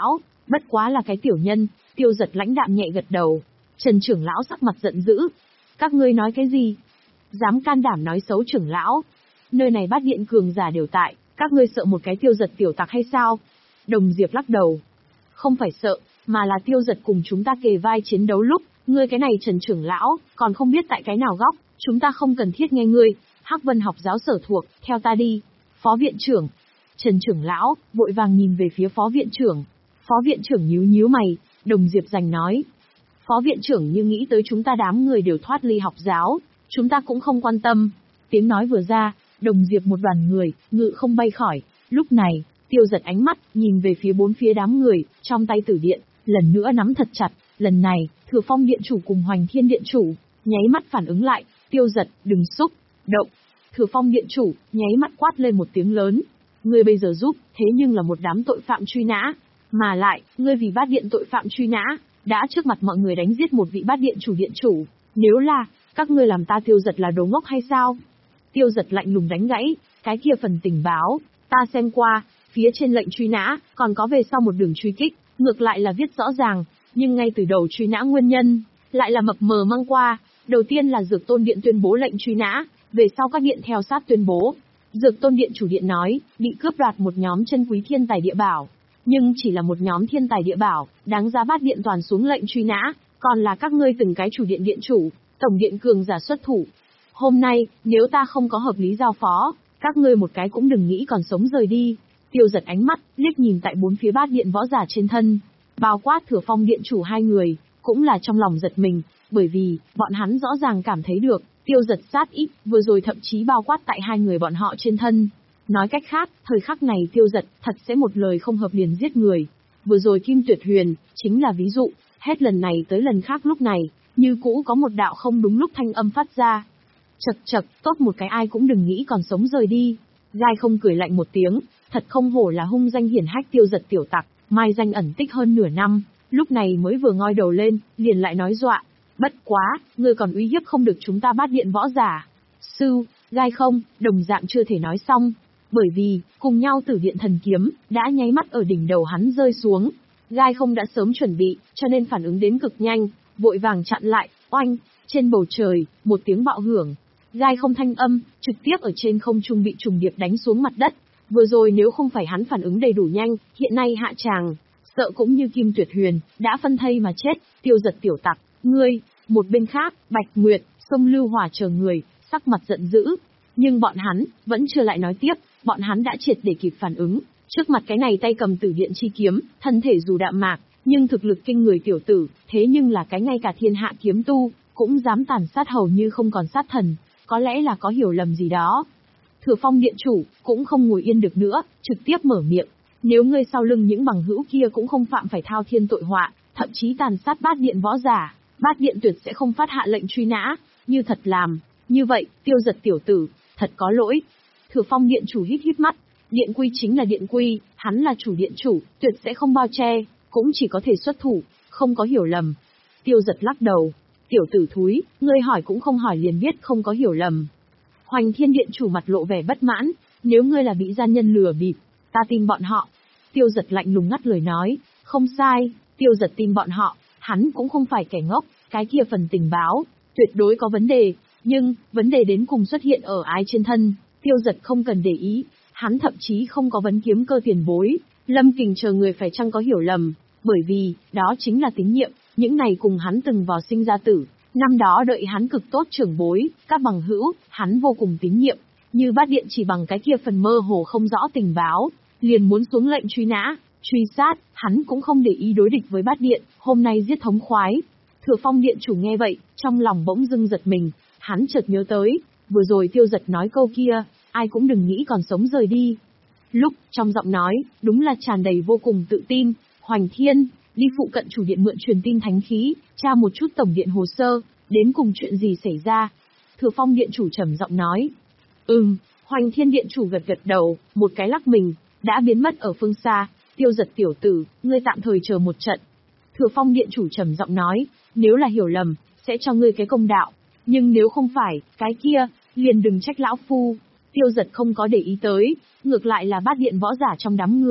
Bất quá là cái tiểu nhân. Tiêu Giật lãnh đạm nhẹ gật đầu. Trần trưởng lão sắc mặt giận dữ. Các ngươi nói cái gì? Dám can đảm nói xấu trưởng lão? Nơi này bát điện cường giả đều tại, các ngươi sợ một cái Tiêu Giật tiểu tặc hay sao? Đồng Diệp lắc đầu. Không phải sợ, mà là Tiêu Giật cùng chúng ta kề vai chiến đấu lúc, ngươi cái này Trần trưởng lão, còn không biết tại cái nào góc, chúng ta không cần thiết nghe ngươi. Hắc Vân học giáo sở thuộc, theo ta đi. Phó viện trưởng. Trần trưởng lão, vội vàng nhìn về phía phó viện trưởng. Phó viện trưởng nhíu nhíu mày, Đồng Diệp giành nói. Phó viện trưởng như nghĩ tới chúng ta đám người đều thoát ly học giáo, chúng ta cũng không quan tâm. Tiếng nói vừa ra, Đồng Diệp một đoàn người, ngự không bay khỏi. Lúc này, Tiêu Giật ánh mắt, nhìn về phía bốn phía đám người, trong tay tử điện, lần nữa nắm thật chặt. Lần này, Thừa Phong điện chủ cùng Hoành Thiên điện chủ, nháy mắt phản ứng lại. Tiêu Giật, đừng xúc, động. Thừa Phong điện chủ, nháy mắt quát lên một tiếng lớn. Ngươi bây giờ giúp, thế nhưng là một đám tội phạm truy nã. Mà lại, ngươi vì bát điện tội phạm truy nã, đã trước mặt mọi người đánh giết một vị bát điện chủ điện chủ. Nếu là, các ngươi làm ta Tiêu Giật là đồ ngốc hay sao? Tiêu Giật lạnh lùng đánh gãy, cái kia phần tình báo, ta xem qua, phía trên lệnh truy nã, còn có về sau một đường truy kích, ngược lại là viết rõ ràng, nhưng ngay từ đầu truy nã nguyên nhân, lại là mập mờ mang qua. Đầu tiên là Dược Tôn Điện tuyên bố lệnh truy nã, về sau các điện theo sát tuyên bố. Dược Tôn Điện chủ điện nói, bị cướp đoạt một nhóm chân quý thiên tài địa bảo. Nhưng chỉ là một nhóm thiên tài địa bảo, đáng giá bát điện toàn xuống lệnh truy nã, còn là các ngươi từng cái chủ điện điện chủ, tổng điện cường giả xuất thủ. Hôm nay, nếu ta không có hợp lý giao phó, các ngươi một cái cũng đừng nghĩ còn sống rời đi. Tiêu Giật ánh mắt, liếc nhìn tại bốn phía bát điện võ giả trên thân, bao quát Thừa Phong điện chủ hai người, cũng là trong lòng giật mình, bởi vì, bọn hắn rõ ràng cảm thấy được, Tiêu Giật sát ý, vừa rồi thậm chí bao quát tại hai người bọn họ trên thân. Nói cách khác, thời khắc này Tiêu Giật thật sẽ một lời không hợp liền giết người. Vừa rồi Kim Tuyệt Huyền, chính là ví dụ, hết lần này tới lần khác lúc này, như cũ có một đạo không đúng lúc thanh âm phát ra. Chật chật, tốt một cái ai cũng đừng nghĩ còn sống rời đi. Gai không cười lạnh một tiếng, thật không hổ là hung danh hiển hách Tiêu Giật tiểu tặc, mai danh ẩn tích hơn nửa năm, lúc này mới vừa ngoi đầu lên, liền lại nói dọa. Bất quá, ngươi còn uy hiếp không được chúng ta bát điện võ giả. Sư, Gai không, đồng dạng chưa thể nói xong. Bởi vì, cùng nhau tử điện thần kiếm, đã nháy mắt ở đỉnh đầu hắn rơi xuống. Gai không đã sớm chuẩn bị, cho nên phản ứng đến cực nhanh, vội vàng chặn lại, oanh, trên bầu trời, một tiếng bạo hưởng. Gai không thanh âm, trực tiếp ở trên không trung bị trùng điệp đánh xuống mặt đất. Vừa rồi nếu không phải hắn phản ứng đầy đủ nhanh, hiện nay hạ tràng, sợ cũng như Kim Tuyệt Huyền, đã phân thây mà chết. Tiêu Giật tiểu tặc, ngươi. Một bên khác, Bạch Nguyệt, Sông Lưu Hỏa chờ người, sắc mặt giận dữ. Nhưng bọn hắn, vẫn chưa lại nói tiếp, bọn hắn đã triệt để kịp phản ứng. Trước mặt cái này tay cầm tử điện chi kiếm, thân thể dù đạm mạc, nhưng thực lực kinh người tiểu tử, thế nhưng là cái ngay cả thiên hạ kiếm tu, cũng dám tàn sát hầu như không còn sát thần, có lẽ là có hiểu lầm gì đó. Thừa Phong điện chủ, cũng không ngồi yên được nữa, trực tiếp mở miệng. Nếu ngươi sau lưng những bằng hữu kia cũng không phạm phải thao thiên tội họa, thậm chí tàn sát bát điện võ giả, bát điện tuyệt sẽ không phát hạ lệnh truy nã, như thật làm. Như vậy, Tiêu Giật tiểu tử, thật có lỗi. Thừa Phong điện chủ hít hít mắt, điện quy chính là điện quy, hắn là chủ điện chủ, tuyệt sẽ không bao che, cũng chỉ có thể xuất thủ, không có hiểu lầm. Tiêu Giật lắc đầu, tiểu tử thúi, ngươi hỏi cũng không hỏi liền biết không có hiểu lầm. Hoành Thiên điện chủ mặt lộ vẻ bất mãn, nếu ngươi là bị gian nhân lừa bịp, ta tin bọn họ. Tiêu Giật lạnh lùng ngắt lời nói, không sai, Tiêu Giật tin bọn họ, hắn cũng không phải kẻ ngốc, cái kia phần tình báo, tuyệt đối có vấn đề, nhưng, vấn đề đến cùng xuất hiện ở ai trên thân, Tiêu Giật không cần để ý, hắn thậm chí không có vấn kiếm cơ tiền bối, Lâm Kình chờ người phải chăng có hiểu lầm, bởi vì, đó chính là tín nhiệm, những này cùng hắn từng vào sinh ra tử, năm đó đợi hắn cực tốt trưởng bối, các bằng hữu, hắn vô cùng tín nhiệm, như bát điện chỉ bằng cái kia phần mơ hồ không rõ tình báo, liền muốn xuống lệnh truy nã, truy sát, hắn cũng không để ý đối địch với bát điện, hôm nay giết thống khoái. Thừa Phong điện chủ nghe vậy, trong lòng bỗng dưng giật mình, hắn chợt nhớ tới, vừa rồi Tiêu Giật nói câu kia, ai cũng đừng nghĩ còn sống rời đi. Lúc, trong giọng nói, đúng là tràn đầy vô cùng tự tin, Hoành Thiên, đi phụ cận chủ điện mượn truyền tin thánh khí, tra một chút tổng điện hồ sơ, đến cùng chuyện gì xảy ra. Thừa Phong điện chủ trầm giọng nói. Ừm, Hoành Thiên điện chủ gật gật đầu, một cái lắc mình, đã biến mất ở phương xa. Tiêu Giật tiểu tử, ngươi tạm thời chờ một trận. Thừa Phong điện chủ trầm giọng nói, nếu là hiểu lầm, sẽ cho ngươi cái công đạo, nhưng nếu không phải, cái kia, liền đừng trách lão phu. Tiêu Giật không có để ý tới, ngược lại là bát điện võ giả trong đám người,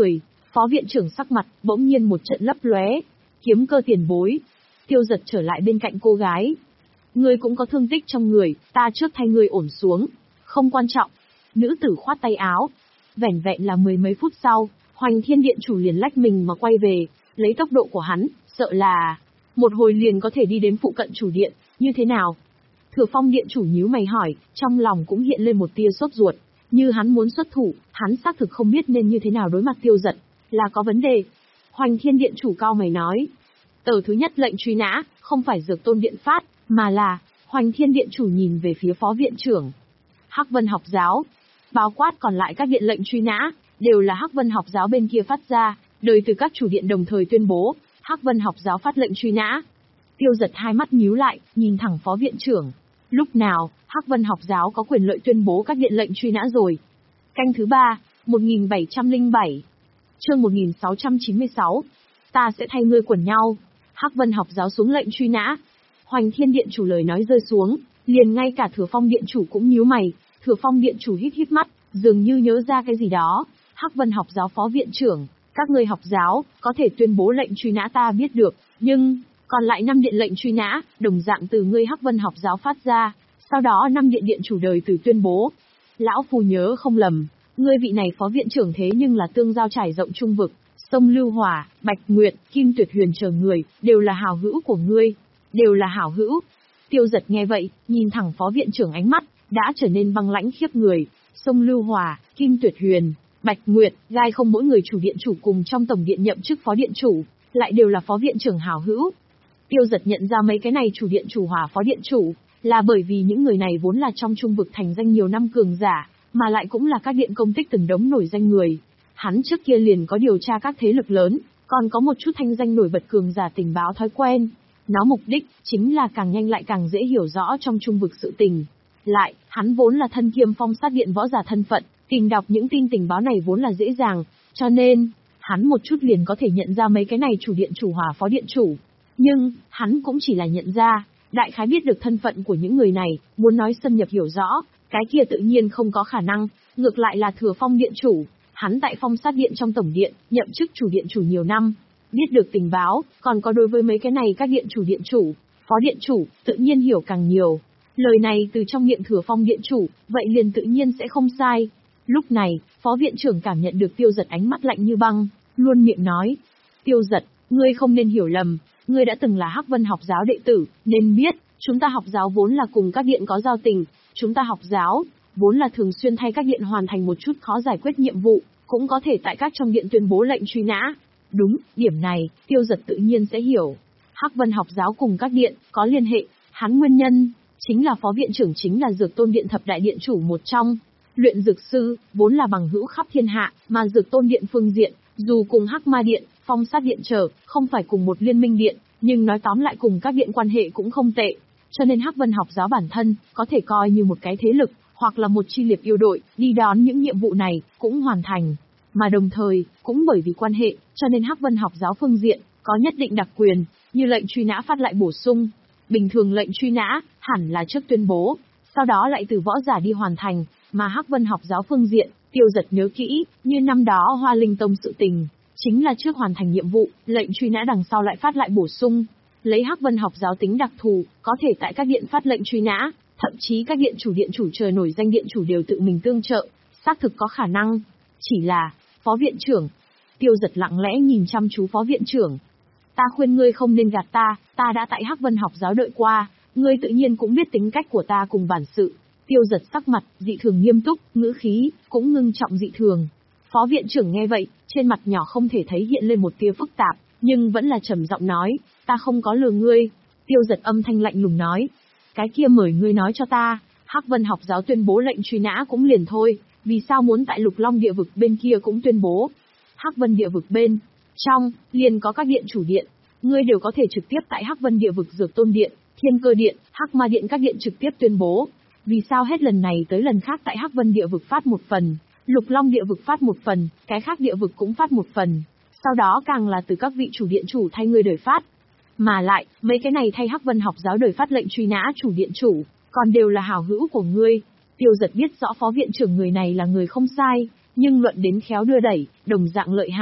Phó viện trưởng sắc mặt, bỗng nhiên một trận lấp lóe. Kiếm Cơ tiền bối. Tiêu Giật trở lại bên cạnh cô gái. Ngươi cũng có thương tích trong người, ta trước thay ngươi ổn xuống. Không quan trọng. Nữ tử khoát tay áo. Vẻn vẹn là mười mấy phút sau, Hoành Thiên Điện chủ liền lách mình mà quay về, lấy tốc độ của hắn, sợ là một hồi liền có thể đi đến phụ cận chủ điện, như thế nào? Thừa Phong Điện chủ nhíu mày hỏi, trong lòng cũng hiện lên một tia sốt ruột, như hắn muốn xuất thủ, hắn xác thực không biết nên như thế nào đối mặt Tiêu Giật, là có vấn đề. Hoành Thiên Điện chủ cao mày nói, tờ thứ nhất lệnh truy nã, không phải Dược Tôn Điện phát, mà là, Hoành Thiên Điện chủ nhìn về phía Phó Viện trưởng. Hắc Vân học giáo, bao quát còn lại các điện lệnh truy nã, đều là Hắc Vân học giáo bên kia phát ra, đời từ các chủ điện đồng thời tuyên bố, Hắc Vân học giáo phát lệnh truy nã. Tiêu Giật hai mắt nhíu lại, nhìn thẳng Phó Viện trưởng. Lúc nào, Hắc Vân học giáo có quyền lợi tuyên bố các điện lệnh truy nã rồi? Canh thứ ba, một nghìn bảy trăm lẻ bảy. Chương một nghìn sáu trăm chín mươi sáu. Ta sẽ thay ngươi quần nhau. Hắc Vân học giáo xuống lệnh truy nã. Hoành Thiên Điện chủ lời nói rơi xuống, liền ngay cả Thừa Phong Điện chủ cũng nhíu mày. Thừa Phong Điện chủ híp híp mắt, dường như nhớ ra cái gì đó. Hắc Vân học giáo Phó Viện trưởng, các ngươi học giáo có thể tuyên bố lệnh truy nã ta biết được, nhưng còn lại năm điện lệnh truy nã, đồng dạng từ ngươi Hắc Vân học giáo phát ra, sau đó năm điện điện chủ đời từ tuyên bố. Lão phu nhớ không lầm, ngươi vị này Phó Viện trưởng thế nhưng là tương giao trải rộng trung vực, sông Lưu Hỏa, Bạch Nguyệt, Kim Tuyệt Huyền chờ người, đều là hảo hữu của ngươi, đều là hảo hữu. Tiêu Giật nghe vậy, nhìn thẳng Phó Viện trưởng ánh mắt đã trở nên băng lãnh khiếp người. Sông Lưu Hỏa, Kim Tuyệt Huyền, Bạch Nguyệt, gai không mỗi người chủ điện chủ cùng trong tổng điện nhậm chức phó điện chủ, lại đều là Phó Viện trưởng hảo hữu. Tiêu Giật nhận ra mấy cái này chủ điện chủ hòa phó điện chủ, là bởi vì những người này vốn là trong trung vực thành danh nhiều năm cường giả, mà lại cũng là các điện công tích từng đống nổi danh người. Hắn trước kia liền có điều tra các thế lực lớn, còn có một chút thanh danh nổi bật cường giả tình báo thói quen. Nó mục đích chính là càng nhanh lại càng dễ hiểu rõ trong trung vực sự tình. Lại, hắn vốn là thân kiêm phong sát điện võ giả thân phận, tìm đọc những tin tình báo này vốn là dễ dàng, cho nên, hắn một chút liền có thể nhận ra mấy cái này chủ điện chủ hòa phó điện chủ. Nhưng, hắn cũng chỉ là nhận ra, đại khái biết được thân phận của những người này, muốn nói xâm nhập hiểu rõ, cái kia tự nhiên không có khả năng, ngược lại là Thừa Phong Điện chủ, hắn tại phong sát điện trong tổng điện, nhậm chức chủ điện chủ nhiều năm, biết được tình báo, còn có đối với mấy cái này các điện chủ điện chủ, phó điện chủ, tự nhiên hiểu càng nhiều. Lời này từ trong miệng Thừa Phong Điện chủ, vậy liền tự nhiên sẽ không sai. Lúc này, Phó Viện trưởng cảm nhận được Tiêu Giật ánh mắt lạnh như băng, luôn miệng nói. Tiêu Giật, ngươi không nên hiểu lầm, ngươi đã từng là Hắc Vân học giáo đệ tử, nên biết, chúng ta học giáo vốn là cùng các điện có giao tình, chúng ta học giáo, vốn là thường xuyên thay các điện hoàn thành một chút khó giải quyết nhiệm vụ, cũng có thể tại các trong điện tuyên bố lệnh truy nã. Đúng, điểm này, Tiêu Giật tự nhiên sẽ hiểu. Hắc Vân học giáo cùng các điện, có liên hệ, hắn nguyên nhân, chính là Phó Viện trưởng chính là Dược Tôn Điện thập đại điện chủ một trong. Luyện dược sư, vốn là bằng hữu khắp thiên hạ, mà Dược Tôn Điện phương diện, dù cùng Hắc Ma Điện, Phong Sát Điện trở, không phải cùng một liên minh điện, nhưng nói tóm lại cùng các điện quan hệ cũng không tệ. Cho nên Hắc Vân học giáo bản thân, có thể coi như một cái thế lực, hoặc là một chi liệt yêu đội, đi đón những nhiệm vụ này, cũng hoàn thành. Mà đồng thời, cũng bởi vì quan hệ, cho nên Hắc Vân học giáo phương diện, có nhất định đặc quyền, như lệnh truy nã phát lại bổ sung. Bình thường lệnh truy nã, hẳn là trước tuyên bố, sau đó lại từ võ giả đi hoàn thành, mà Hắc Vân học giáo phương diện, Tiêu Giật nhớ kỹ, như năm đó Hoa Linh Tông sự tình, chính là trước hoàn thành nhiệm vụ, lệnh truy nã đằng sau lại phát lại bổ sung. Lấy Hắc Vân học giáo tính đặc thù, có thể tại các điện phát lệnh truy nã, thậm chí các điện chủ điện chủ trời nổi danh điện chủ đều tự mình tương trợ, xác thực có khả năng. Chỉ là, Phó Viện trưởng, Tiêu Giật lặng lẽ nhìn chăm chú Phó Viện trưởng. Ta khuyên ngươi không nên gạt ta, ta đã tại Hắc Vân học giáo đợi qua, ngươi tự nhiên cũng biết tính cách của ta cùng bản sự. Tiêu Giật sắc mặt, dị thường nghiêm túc, ngữ khí, cũng ngưng trọng dị thường. Phó Viện trưởng nghe vậy, trên mặt nhỏ không thể thấy hiện lên một tia phức tạp, nhưng vẫn là trầm giọng nói, ta không có lừa ngươi. Tiêu Giật âm thanh lạnh lùng nói, cái kia mời ngươi nói cho ta, Hắc Vân học giáo tuyên bố lệnh truy nã cũng liền thôi, vì sao muốn tại Lục Long địa vực bên kia cũng tuyên bố? Hắc Vân địa vực bên trong, liền có các điện chủ điện, ngươi đều có thể trực tiếp tại Hắc Vân địa vực Dược Tôn Điện, Thiên Cơ Điện, Hắc Ma Điện các điện trực tiếp tuyên bố. Vì sao hết lần này tới lần khác tại Hắc Vân địa vực phát một phần, Lục Long địa vực phát một phần, cái khác địa vực cũng phát một phần, sau đó càng là từ các vị chủ điện chủ thay ngươi đời phát. Mà lại, mấy cái này thay Hắc Vân học giáo đời phát lệnh truy nã chủ điện chủ, còn đều là hảo hữu của ngươi. Tiêu Giật biết rõ Phó Viện trưởng người này là người không sai, nhưng luận đến khéo đưa đẩy, đồng dạng lợi hại.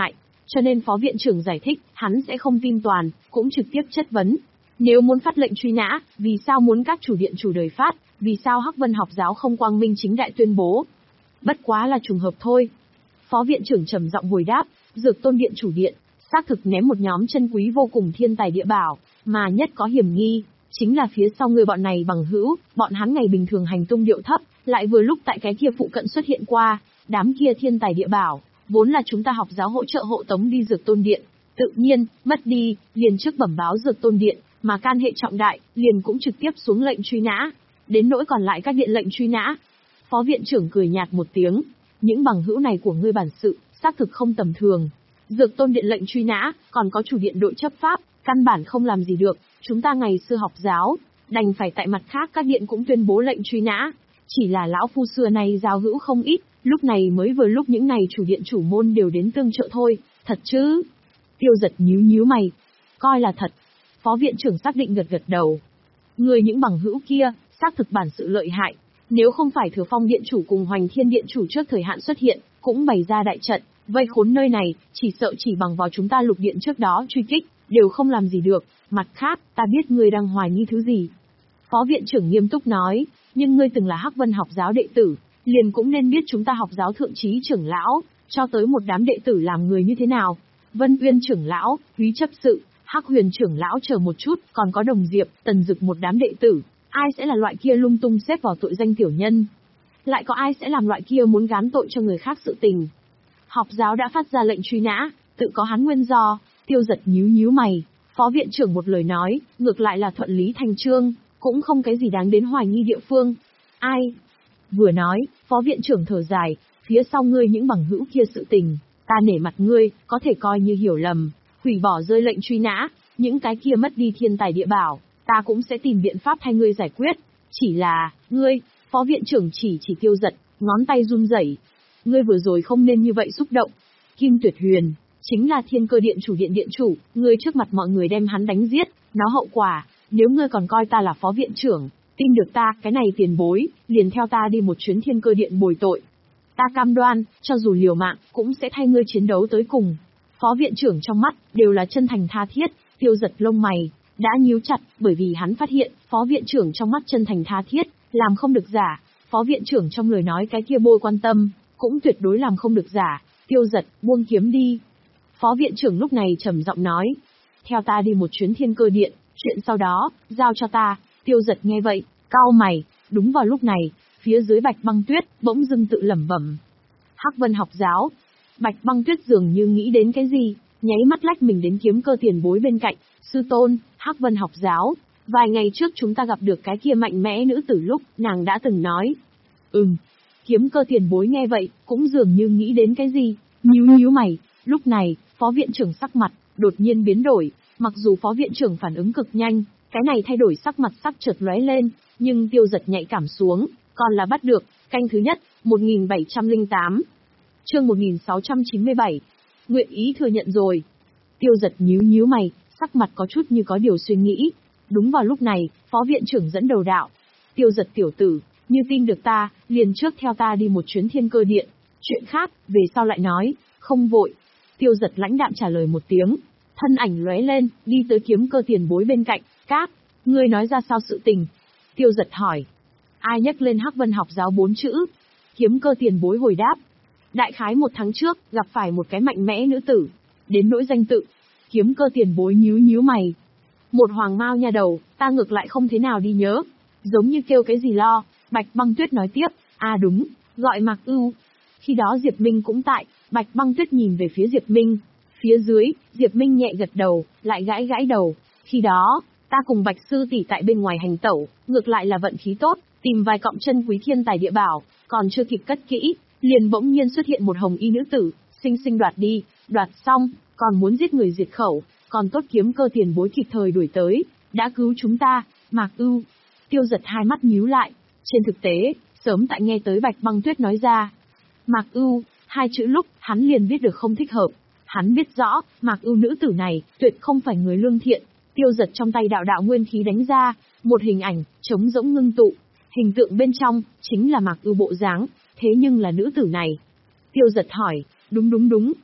Cho nên phó viện trưởng giải thích, hắn sẽ không tin toàn, cũng trực tiếp chất vấn. Nếu muốn phát lệnh truy nã, vì sao muốn các chủ điện chủ đời phát, vì sao Hắc Vân học giáo không quang minh chính đại tuyên bố? Bất quá là trùng hợp thôi. Phó viện trưởng trầm giọng hồi đáp, Dược Tôn điện chủ điện, xác thực ném một nhóm chân quý vô cùng thiên tài địa bảo, mà nhất có hiểm nghi, chính là phía sau người bọn này bằng hữu, bọn hắn ngày bình thường hành tung điệu thấp, lại vừa lúc tại cái kia phụ cận xuất hiện qua, đám kia thiên tài địa bảo, vốn là chúng ta học giáo hỗ trợ hộ tống đi Dược Tôn điện, tự nhiên, mất đi, liền trước bẩm báo Dược Tôn điện, mà can hệ trọng đại, liền cũng trực tiếp xuống lệnh truy nã, đến nỗi còn lại các điện lệnh truy nã. Phó viện trưởng cười nhạt một tiếng, những bằng hữu này của ngươi bản sự, xác thực không tầm thường. Dược Tôn điện lệnh truy nã, còn có chủ điện đội chấp pháp, căn bản không làm gì được, chúng ta ngày xưa học giáo, đành phải tại mặt khác các điện cũng tuyên bố lệnh truy nã. Chỉ là lão phu xưa này giao hữu không ít, lúc này mới vừa lúc những này chủ điện chủ môn đều đến tương trợ thôi, thật chứ? Tiêu Giật nhíu nhíu mày, coi là thật. Phó viện trưởng xác định gật gật đầu. Người những bằng hữu kia, xác thực bản sự lợi hại. Nếu không phải Thừa Phong điện chủ cùng Hoành Thiên điện chủ trước thời hạn xuất hiện, cũng bày ra đại trận, vây khốn nơi này, chỉ sợ chỉ bằng vào chúng ta lục điện trước đó truy kích, đều không làm gì được. Mặt khác, ta biết ngươi đang hoài nghi thứ gì. Phó viện trưởng nghiêm túc nói, nhưng ngươi từng là Hắc Vân học giáo đệ tử, liền cũng nên biết chúng ta học giáo thượng trí trưởng lão, cho tới một đám đệ tử làm người như thế nào. Vân Uyên trưởng lão, Húy chấp sự, Hắc Huyền trưởng lão chờ một chút, còn có Đồng Diệp, Tần Dực một đám đệ tử, ai sẽ là loại kia lung tung xếp vào tội danh tiểu nhân? Lại có ai sẽ làm loại kia muốn gán tội cho người khác sự tình? Học giáo đã phát ra lệnh truy nã, tự có hắn nguyên do. Tiêu Giật nhíu nhíu mày, phó viện trưởng một lời nói, ngược lại là thuận lý thành chương, cũng không cái gì đáng đến hoài nghi địa phương. Ai? Vừa nói, phó viện trưởng thở dài, phía sau ngươi những bằng hữu kia sự tình, ta nể mặt ngươi, có thể coi như hiểu lầm, hủy bỏ rơi lệnh truy nã, những cái kia mất đi thiên tài địa bảo, ta cũng sẽ tìm biện pháp thay ngươi giải quyết. Chỉ là, ngươi, phó viện trưởng chỉ chỉ Tiêu Giật, ngón tay run rẩy. Ngươi vừa rồi không nên như vậy xúc động. Kim Tuyệt Huyền, chính là Thiên Cơ điện chủ điện điện chủ, ngươi trước mặt mọi người đem hắn đánh giết, nó hậu quả, nếu ngươi còn coi ta là phó viện trưởng, tin được ta, cái này tiền bối, liền theo ta đi một chuyến Thiên Cơ điện bồi tội. Ta cam đoan, cho dù liều mạng, cũng sẽ thay ngươi chiến đấu tới cùng. Phó viện trưởng trong mắt, đều là chân thành tha thiết. Tiêu Giật lông mày đã nhíu chặt, bởi vì hắn phát hiện, phó viện trưởng trong mắt chân thành tha thiết, làm không được giả. Phó viện trưởng trong lời nói cái kia bôi quan tâm, cũng tuyệt đối làm không được giả. Tiêu Giật, buông kiếm đi. Phó viện trưởng lúc này trầm giọng nói, theo ta đi một chuyến Thiên Cơ điện, chuyện sau đó, giao cho ta. Tiêu Giật nghe vậy, cau mày. Đúng vào lúc này, phía dưới Bạch Băng Tuyết bỗng dưng tự lẩm bẩm, Hắc Vân học giáo. Bạch Băng Tuyết dường như nghĩ đến cái gì, nháy mắt lách mình đến Kiếm Cơ tiền bối bên cạnh. Sư tôn, Hắc Vân học giáo, vài ngày trước chúng ta gặp được cái kia mạnh mẽ nữ tử lúc, nàng đã từng nói. Ừm. Kiếm Cơ tiền bối nghe vậy, cũng dường như nghĩ đến cái gì, nhíu nhíu mày. Lúc này, phó viện trưởng sắc mặt đột nhiên biến đổi, mặc dù phó viện trưởng phản ứng cực nhanh, cái này thay đổi sắc mặt sắc chợt lóe lên, nhưng Tiêu Giật nhạy cảm xuống, còn là bắt được. Canh thứ nhất, một nghìn bảy trăm lẻ tám. Chương một nghìn sáu trăm chín mươi bảy. Nguyện ý thừa nhận rồi. Tiêu Giật nhíu nhíu mày, sắc mặt có chút như có điều suy nghĩ. Đúng vào lúc này, phó viện trưởng dẫn đầu đạo. Tiêu Giật tiểu tử, như tin được ta, liền trước theo ta đi một chuyến Thiên Cơ điện. Chuyện khác, về sau lại nói, không vội. Tiêu Giật lãnh đạm trả lời một tiếng. Thân ảnh lóe lên, đi tới Kiếm Cơ tiền bối bên cạnh. Cáp, ngươi nói ra sao sự tình? Tiêu Giật hỏi. Ai nhắc lên Hắc Vân học giáo bốn chữ? Kiếm Cơ tiền bối hồi đáp. Đại khái một tháng trước, gặp phải một cái mạnh mẽ nữ tử. Đến nỗi danh tự. Kiếm Cơ tiền bối nhíu nhíu mày. Một hoàng mao nha đầu, ta ngược lại không thế nào đi nhớ. Giống như kêu cái gì lo. Bạch Băng Tuyết nói tiếp. À đúng, gọi Mạc Ưu. Khi đó Diệp Minh cũng tại. Bạch Băng Tuyết nhìn về phía Diệp Minh. Phía dưới, Diệp Minh nhẹ gật đầu, lại gãi gãi đầu. Khi đó, ta cùng Bạch sư tỷ tại bên ngoài hành tẩu, ngược lại là vận khí tốt, tìm vài cọng chân quý thiên tài địa bảo, còn chưa kịp cất kỹ, liền bỗng nhiên xuất hiện một hồng y nữ tử, xinh xinh đoạt đi, đoạt xong, còn muốn giết người diệt khẩu, còn tốt Kiếm Cơ tiền bối kịp thời đuổi tới, đã cứu chúng ta. Mạc Ưu. Tiêu Giật hai mắt nhíu lại, trên thực tế, sớm tại nghe tới Bạch Băng Tuyết nói ra Mạc Ưu, hai chữ lúc, hắn liền biết được không thích hợp. Hắn biết rõ, Mạc Ưu nữ tử này, tuyệt không phải người lương thiện. Tiêu Giật trong tay đạo đạo nguyên khí đánh ra, một hình ảnh, trống rỗng ngưng tụ. Hình tượng bên trong, chính là Mạc Ưu bộ dáng, thế nhưng là nữ tử này. Tiêu Giật hỏi, đúng đúng đúng.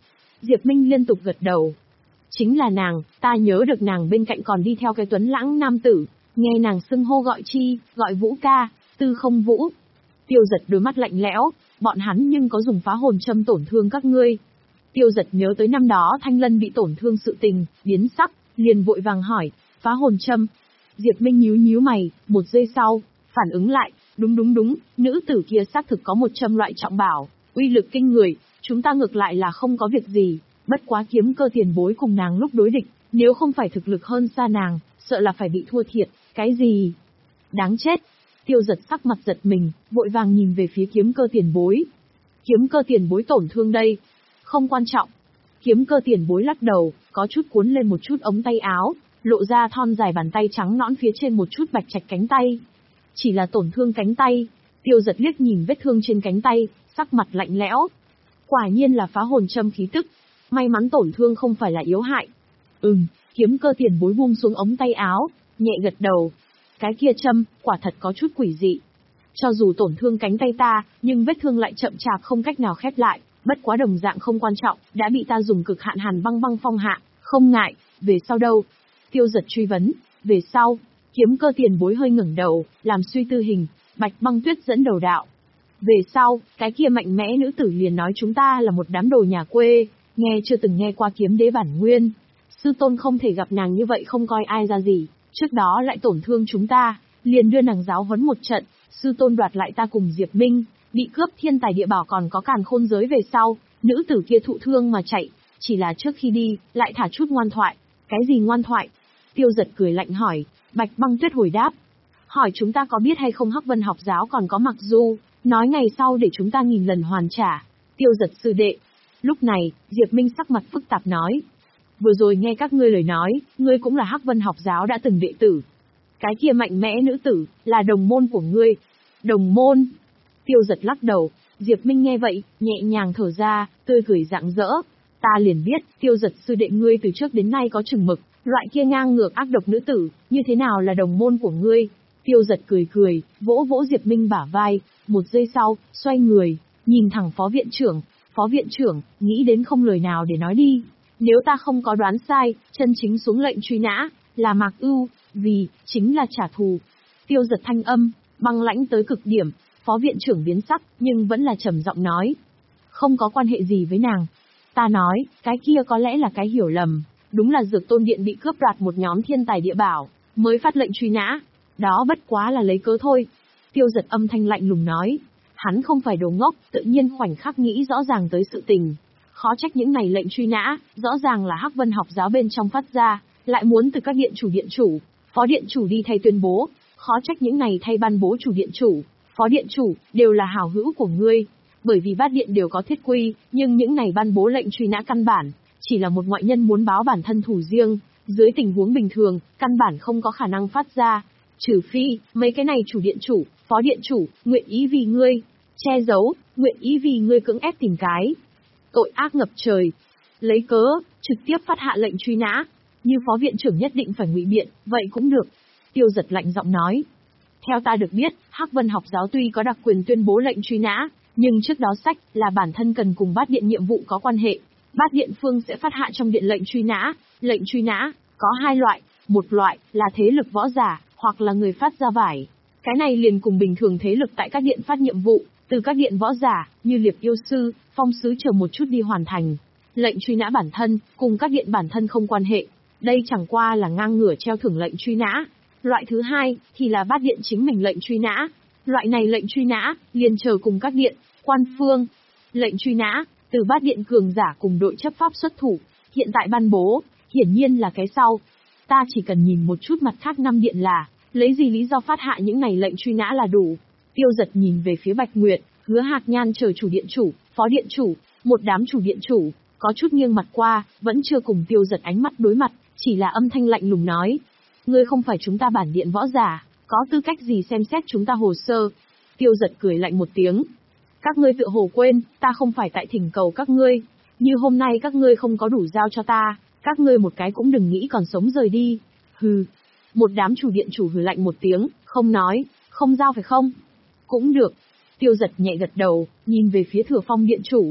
Diệp Minh liên tục gật đầu. Chính là nàng, ta nhớ được nàng bên cạnh còn đi theo cái tuấn lãng nam tử, nghe nàng xưng hô gọi chi, gọi Vũ ca, Tư Không Vũ. Tiêu Giật đôi mắt lạnh lẽo, bọn hắn nhưng có dùng phá hồn châm tổn thương các ngươi. Tiêu Giật nhớ tới năm đó Thanh Lân bị tổn thương sự tình, biến sắc, liền vội vàng hỏi, phá hồn châm. Diệp Minh nhíu nhíu mày, một giây sau, phản ứng lại, đúng đúng đúng, nữ tử kia xác thực có một châm loại trọng bảo, uy lực kinh người, chúng ta ngược lại là không có việc gì, bất quá Kiếm Cơ tiền bối cùng nàng lúc đối địch, nếu không phải thực lực hơn xa nàng, sợ là phải bị thua thiệt, cái gì? Đáng chết! Tiêu Giật sắc mặt giật mình, vội vàng nhìn về phía Kiếm Cơ tiền bối. Kiếm Cơ tiền bối tổn thương đây. Không quan trọng. Kiếm Cơ tiền bối lắc đầu, có chút cuốn lên một chút ống tay áo, lộ ra thon dài bàn tay trắng nõn phía trên một chút bạch trạch cánh tay. Chỉ là tổn thương cánh tay. Tiêu Giật liếc nhìn vết thương trên cánh tay, sắc mặt lạnh lẽo. Quả nhiên là phá hồn châm khí tức. May mắn tổn thương không phải là yếu hại. Ừm, Kiếm Cơ tiền bối buông xuống ống tay áo, nhẹ gật đầu. Cái kia châm, quả thật có chút quỷ dị. Cho dù tổn thương cánh tay ta, nhưng vết thương lại chậm chạp không cách nào khép lại, bất quá đồng dạng không quan trọng, đã bị ta dùng cực hạn hàn băng băng phong hạ, không ngại, về sau đâu? Tiêu Giật truy vấn, về sau, Kiếm Cơ tiền bối hơi ngẩng đầu, làm suy tư hình, Bạch Băng Tuyết dẫn đầu đạo. Về sau, cái kia mạnh mẽ nữ tử liền nói chúng ta là một đám đồ nhà quê, nghe chưa từng nghe qua kiếm đế bản nguyên. Sư tôn không thể gặp nàng như vậy không coi ai ra gì, trước đó lại tổn thương chúng ta, liền đưa nàng giáo huấn một trận, sư tôn đoạt lại ta cùng Diệp Minh, bị cướp thiên tài địa bảo còn có càn khôn giới về sau, nữ tử kia thụ thương mà chạy, chỉ là trước khi đi, lại thả chút ngoan thoại. Cái gì ngoan thoại? Tiêu Giật cười lạnh hỏi. Bạch Băng Tuyết hồi đáp. Hỏi chúng ta có biết hay không Hắc Vân học giáo còn có mặc du, nói ngày sau để chúng ta nghìn lần hoàn trả. Tiêu Giật sư đệ. Lúc này, Diệp Minh sắc mặt phức tạp nói. Vừa rồi nghe các ngươi lời nói, ngươi cũng là Hắc Vân học giáo đã từng đệ tử. Cái kia mạnh mẽ nữ tử, là đồng môn của ngươi. Đồng môn? Tiêu Giật lắc đầu. Diệp Minh nghe vậy, nhẹ nhàng thở ra, tươi cười rạng rỡ. Ta liền biết, Tiêu Giật sư đệ ngươi từ trước đến nay có chừng mực, loại kia ngang ngược ác độc nữ tử, như thế nào là đồng môn của ngươi? Tiêu Giật cười cười, vỗ vỗ Diệp Minh bả vai, một giây sau, xoay người, nhìn thẳng phó viện trưởng. Phó viện trưởng, nghĩ đến không lời nào để nói đi. Nếu ta không có đoán sai, chân chính xuống lệnh truy nã, là Mạc Ưu, vì, chính là trả thù. Tiêu Giật thanh âm, băng lãnh tới cực điểm, phó viện trưởng biến sắc, nhưng vẫn là trầm giọng nói. Không có quan hệ gì với nàng. Ta nói, cái kia có lẽ là cái hiểu lầm, đúng là Dược Tôn Điện bị cướp đoạt một nhóm thiên tài địa bảo, mới phát lệnh truy nã. Đó bất quá là lấy cớ thôi. Tiêu Giật âm thanh lạnh lùng nói. Hắn không phải đồ ngốc, tự nhiên khoảnh khắc nghĩ rõ ràng tới sự tình. Khó trách những này lệnh truy nã, rõ ràng là Hắc Vân học giáo bên trong phát ra, lại muốn từ các điện chủ điện chủ, phó điện chủ đi thay tuyên bố. Khó trách những này thay ban bố chủ điện chủ, phó điện chủ, đều là hảo hữu của ngươi. Bởi vì bát điện đều có thiết quy, nhưng những này ban bố lệnh truy nã căn bản, chỉ là một ngoại nhân muốn báo bản thân thủ riêng, dưới tình huống bình thường, căn bản không có khả năng phát ra. Trừ phi, mấy cái này chủ điện chủ, phó điện chủ, nguyện ý vì ngươi, che giấu, nguyện ý vì ngươi cưỡng ép tìm cái. Tội ác ngập trời. Lấy cớ, trực tiếp phát hạ lệnh truy nã. Như phó viện trưởng nhất định phải ngụy biện, vậy cũng được. Tiêu Giật lạnh giọng nói. Theo ta được biết, Hắc Vân học giáo tuy có đặc quyền tuyên bố lệnh truy nã, nhưng trước đó sách là bản thân cần cùng bát điện nhiệm vụ có quan hệ. Bát điện phương sẽ phát hạ trong điện lệnh truy nã. Lệnh truy nã, có hai loại. Một loại, là thế lực võ giả, hoặc là người phát ra vải. Cái này liền cùng bình thường thế lực tại các điện phát nhiệm vụ, từ các điện võ giả, như Liệp Yêu Sư, Phong Sứ chờ một chút đi hoàn thành. Lệnh truy nã bản thân, cùng các điện bản thân không quan hệ. Đây chẳng qua là ngang ngửa treo thưởng lệnh truy nã. Loại thứ hai, thì là bát điện chính mình lệnh truy nã. Loại này lệnh truy nã, liền chờ cùng các điện, quan phương. Lệnh truy nã, từ bát điện cường giả cùng đội chấp pháp xuất thủ, hiện tại ban bố, hiển nhiên là cái sau. Ta chỉ cần nhìn một chút mặt khác năm điện là, lấy gì lý do phát hạ những này lệnh truy nã là đủ. Tiêu Giật nhìn về phía Bạch Nguyệt, Hứa Hạc Nhan chờ chủ điện chủ, phó điện chủ, một đám chủ điện chủ, có chút nghiêng mặt qua, vẫn chưa cùng Tiêu Giật ánh mắt đối mặt, chỉ là âm thanh lạnh lùng nói. Ngươi không phải chúng ta bản điện võ giả, có tư cách gì xem xét chúng ta hồ sơ. Tiêu Giật cười lạnh một tiếng. Các ngươi tựa hồ quên, ta không phải tại thỉnh cầu các ngươi. Như hôm nay các ngươi không có đủ giao cho ta, các ngươi một cái cũng đừng nghĩ còn sống rời đi. Hừ. Một đám chủ điện chủ hừ lạnh một tiếng, không nói, không giao phải không? Cũng được. Tiêu Giật nhẹ gật đầu, nhìn về phía Thừa Phong điện chủ.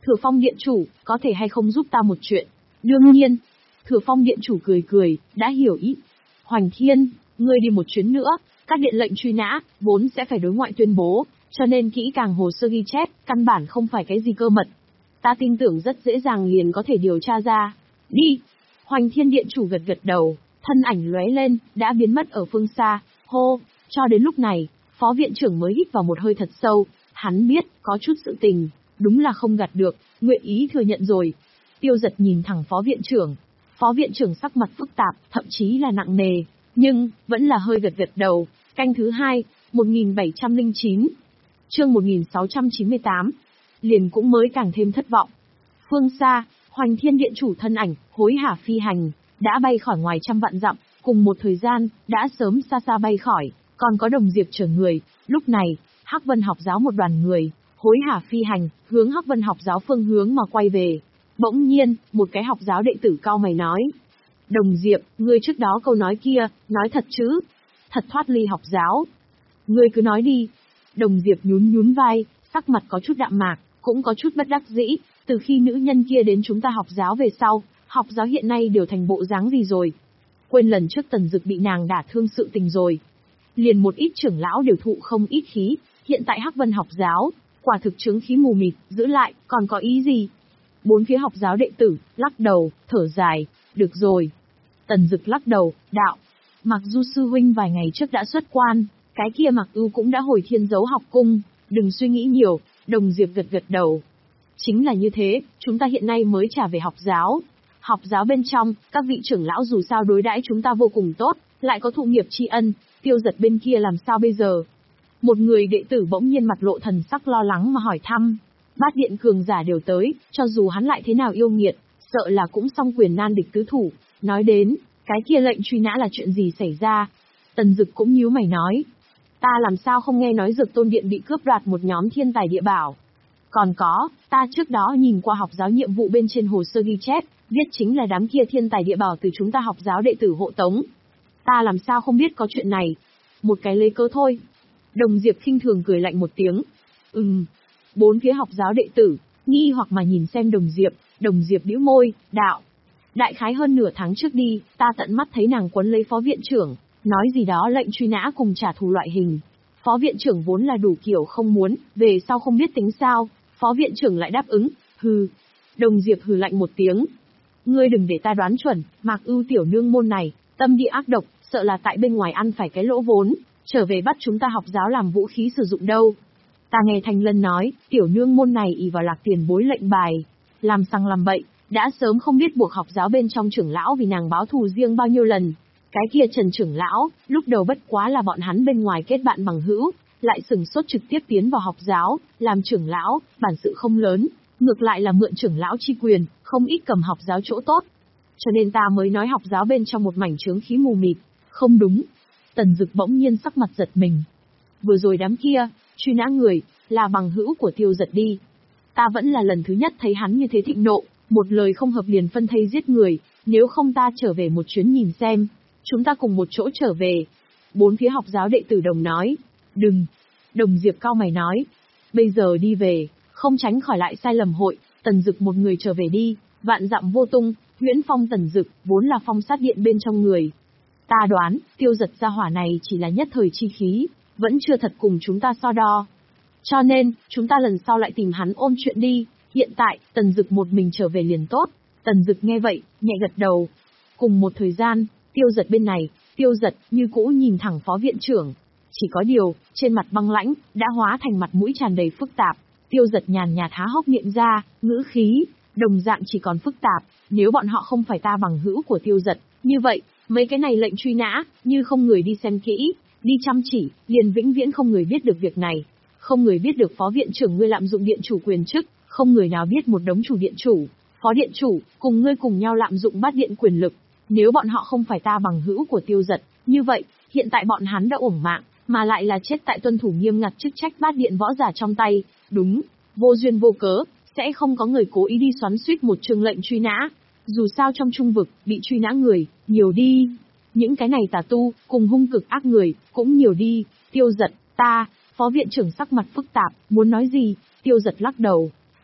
Thừa Phong điện chủ, có thể hay không giúp ta một chuyện? Đương nhiên. Thừa Phong điện chủ cười cười, đã hiểu ý. Hoành Thiên, ngươi đi một chuyến nữa, các điện lệnh truy nã, vốn sẽ phải đối ngoại tuyên bố, cho nên kỹ càng hồ sơ ghi chép, căn bản không phải cái gì cơ mật. Ta tin tưởng rất dễ dàng liền có thể điều tra ra. Đi. Hoành Thiên điện chủ gật gật đầu, thân ảnh lóe lên, đã biến mất ở phương xa. Hô, cho đến lúc này, phó viện trưởng mới hít vào một hơi thật sâu, hắn biết, có chút sự tình, đúng là không gạt được, nguyện ý thừa nhận rồi. Tiêu Giật nhìn thẳng phó viện trưởng, phó viện trưởng sắc mặt phức tạp, thậm chí là nặng nề, nhưng, vẫn là hơi gật gật đầu. Canh thứ hai, một nghìn bảy trăm lẻ chín, chương một nghìn sáu trăm chín mươi tám, liền cũng mới càng thêm thất vọng. Phương xa, Hoành Thiên điện chủ thân ảnh, hối hả phi hành, đã bay khỏi ngoài trăm vạn dặm, cùng một thời gian, đã sớm xa xa bay khỏi, còn có Đồng Diệp chở người. Lúc này, Hắc Vân học giáo một đoàn người, hối hả phi hành, hướng Hắc Vân học giáo phương hướng mà quay về. Bỗng nhiên, một cái học giáo đệ tử cao mày nói. Đồng Diệp, ngươi trước đó câu nói kia, nói thật chứ? Thật thoát ly học giáo. Ngươi cứ nói đi. Đồng Diệp nhún nhún vai, sắc mặt có chút đạm mạc, cũng có chút bất đắc dĩ. Từ khi nữ nhân kia đến chúng ta học giáo về sau, học giáo hiện nay đều thành bộ dáng gì rồi? Quên lần trước Tần Dực bị nàng đả thương sự tình rồi. Liền một ít trưởng lão đều thụ không ít khí, hiện tại Hắc Vân học giáo, quả thực chứng khí mù mịt, giữ lại, còn có ý gì? Bốn phía học giáo đệ tử, lắc đầu, thở dài, được rồi. Tần Dực lắc đầu, đạo, mặc dù sư huynh vài ngày trước đã xuất quan, cái kia Mặc Ưu cũng đã hồi Thiên Dấu học cung, đừng suy nghĩ nhiều. Đồng Diệp gật gật đầu. Chính là như thế, chúng ta hiện nay mới trả về học giáo. Học giáo bên trong, các vị trưởng lão dù sao đối đãi chúng ta vô cùng tốt, lại có thụ nghiệp tri ân. Tiêu Giật bên kia làm sao bây giờ? Một người đệ tử bỗng nhiên mặt lộ thần sắc lo lắng mà hỏi thăm. Bát điện cường giả đều tới, cho dù hắn lại thế nào yêu nghiệt, sợ là cũng song quyền nan địch tứ thủ. Nói đến, cái kia lệnh truy nã là chuyện gì xảy ra? Tần Dực cũng nhíu mày nói. Ta làm sao không nghe nói Dược Tôn Điện bị cướp đoạt một nhóm thiên tài địa bảo? Còn có, ta trước đó nhìn qua học giáo nhiệm vụ bên trên hồ sơ ghi chép, viết chính là đám kia thiên tài địa bảo từ chúng ta học giáo đệ tử hộ tống. Ta làm sao không biết có chuyện này? Một cái lấy cớ thôi. Đồng Diệp khinh thường cười lạnh một tiếng. Ừm. Bốn phía học giáo đệ tử, nghi hoặc mà nhìn xem Đồng Diệp, Đồng Diệp bĩu môi, đạo. Đại khái hơn nửa tháng trước đi, ta tận mắt thấy nàng quấn lấy phó viện trưởng, nói gì đó lệnh truy nã cùng trả thù loại hình. Phó viện trưởng vốn là đủ kiểu không muốn, về sau không biết tính sao, phó viện trưởng lại đáp ứng, hừ. Đồng Diệp hừ lạnh một tiếng. Ngươi đừng để ta đoán chuẩn, Mạc Ưu tiểu nương môn này, tâm địa ác độc, sợ là tại bên ngoài ăn phải cái lỗ vốn, trở về bắt chúng ta học giáo làm vũ khí sử dụng đâu. Ta nghe Thanh Lân nói, tiểu nương môn này ỷ vào Lạc tiền bối lệnh bài, làm sằng làm bậy, đã sớm không biết buộc học giáo bên trong trưởng lão vì nàng báo thù riêng bao nhiêu lần. Cái kia Trần trưởng lão, lúc đầu bất quá là bọn hắn bên ngoài kết bạn bằng hữu, lại sừng sốt trực tiếp tiến vào học giáo, làm trưởng lão, bản sự không lớn, ngược lại là mượn trưởng lão chi quyền, không ít cầm học giáo chỗ tốt. Cho nên ta mới nói học giáo bên trong một mảnh chướng khí mù mịt, không đúng. Tần Dực bỗng nhiên sắc mặt giật mình. Vừa rồi đám kia, truy nã người, là bằng hữu của Tiêu Giật đi. Ta vẫn là lần thứ nhất thấy hắn như thế thịnh nộ, một lời không hợp liền phân thây giết người, nếu không ta trở về một chuyến nhìn xem. Chúng ta cùng một chỗ trở về. Bốn phía học giáo đệ tử đồng nói. Đừng. Đồng Diệp cao mày nói. Bây giờ đi về, không tránh khỏi lại sai lầm hội. Tần Dực một người trở về đi, vạn dặm vô tung. Huyễn Phong Tần Dực, vốn là phong sát điện bên trong người. Ta đoán, Tiêu Giật gia hỏa này chỉ là nhất thời chi khí, vẫn chưa thật cùng chúng ta so đo. Cho nên, chúng ta lần sau lại tìm hắn ôn chuyện đi. Hiện tại, Tần Dực một mình trở về liền tốt. Tần Dực nghe vậy, nhẹ gật đầu. Cùng một thời gian, Tiêu Giật bên này, Tiêu Giật như cũ nhìn thẳng phó viện trưởng. Chỉ có điều, trên mặt băng lãnh, đã hóa thành mặt mũi tràn đầy phức tạp. Tiêu Giật nhàn nhạt há hốc miệng ra, ngữ khí, đồng dạng chỉ còn phức tạp. Nếu bọn họ không phải ta bằng hữu của Tiêu Giật, như vậy, mấy cái này lệnh truy nã, như không người đi xem kỹ, đi chăm chỉ, liền vĩnh viễn không người biết được việc này. Không người biết được phó viện trưởng ngươi lạm dụng điện chủ quyền chức, không người nào biết một đống chủ điện chủ, phó điện chủ, cùng ngươi cùng nhau lạm dụng bát điện quyền lực. Nếu bọn họ không phải ta bằng hữu của Tiêu Giật, như vậy, hiện tại bọn hắn đã uổng mạng, mà lại là chết tại tuân thủ nghiêm ngặt chức trách bát điện võ giả trong tay. Đúng, vô duyên vô cớ, sẽ không có người cố ý đi xoắn xuýt một chương lệnh truy nã. Dù sao trong trung vực, bị truy nã người, nhiều đi. Những cái này tà tu, cùng hung cực ác người, cũng nhiều đi. Tiêu Giật, ta, phó viện trưởng sắc mặt phức tạp, muốn nói gì, Tiêu Giật lắc đầu.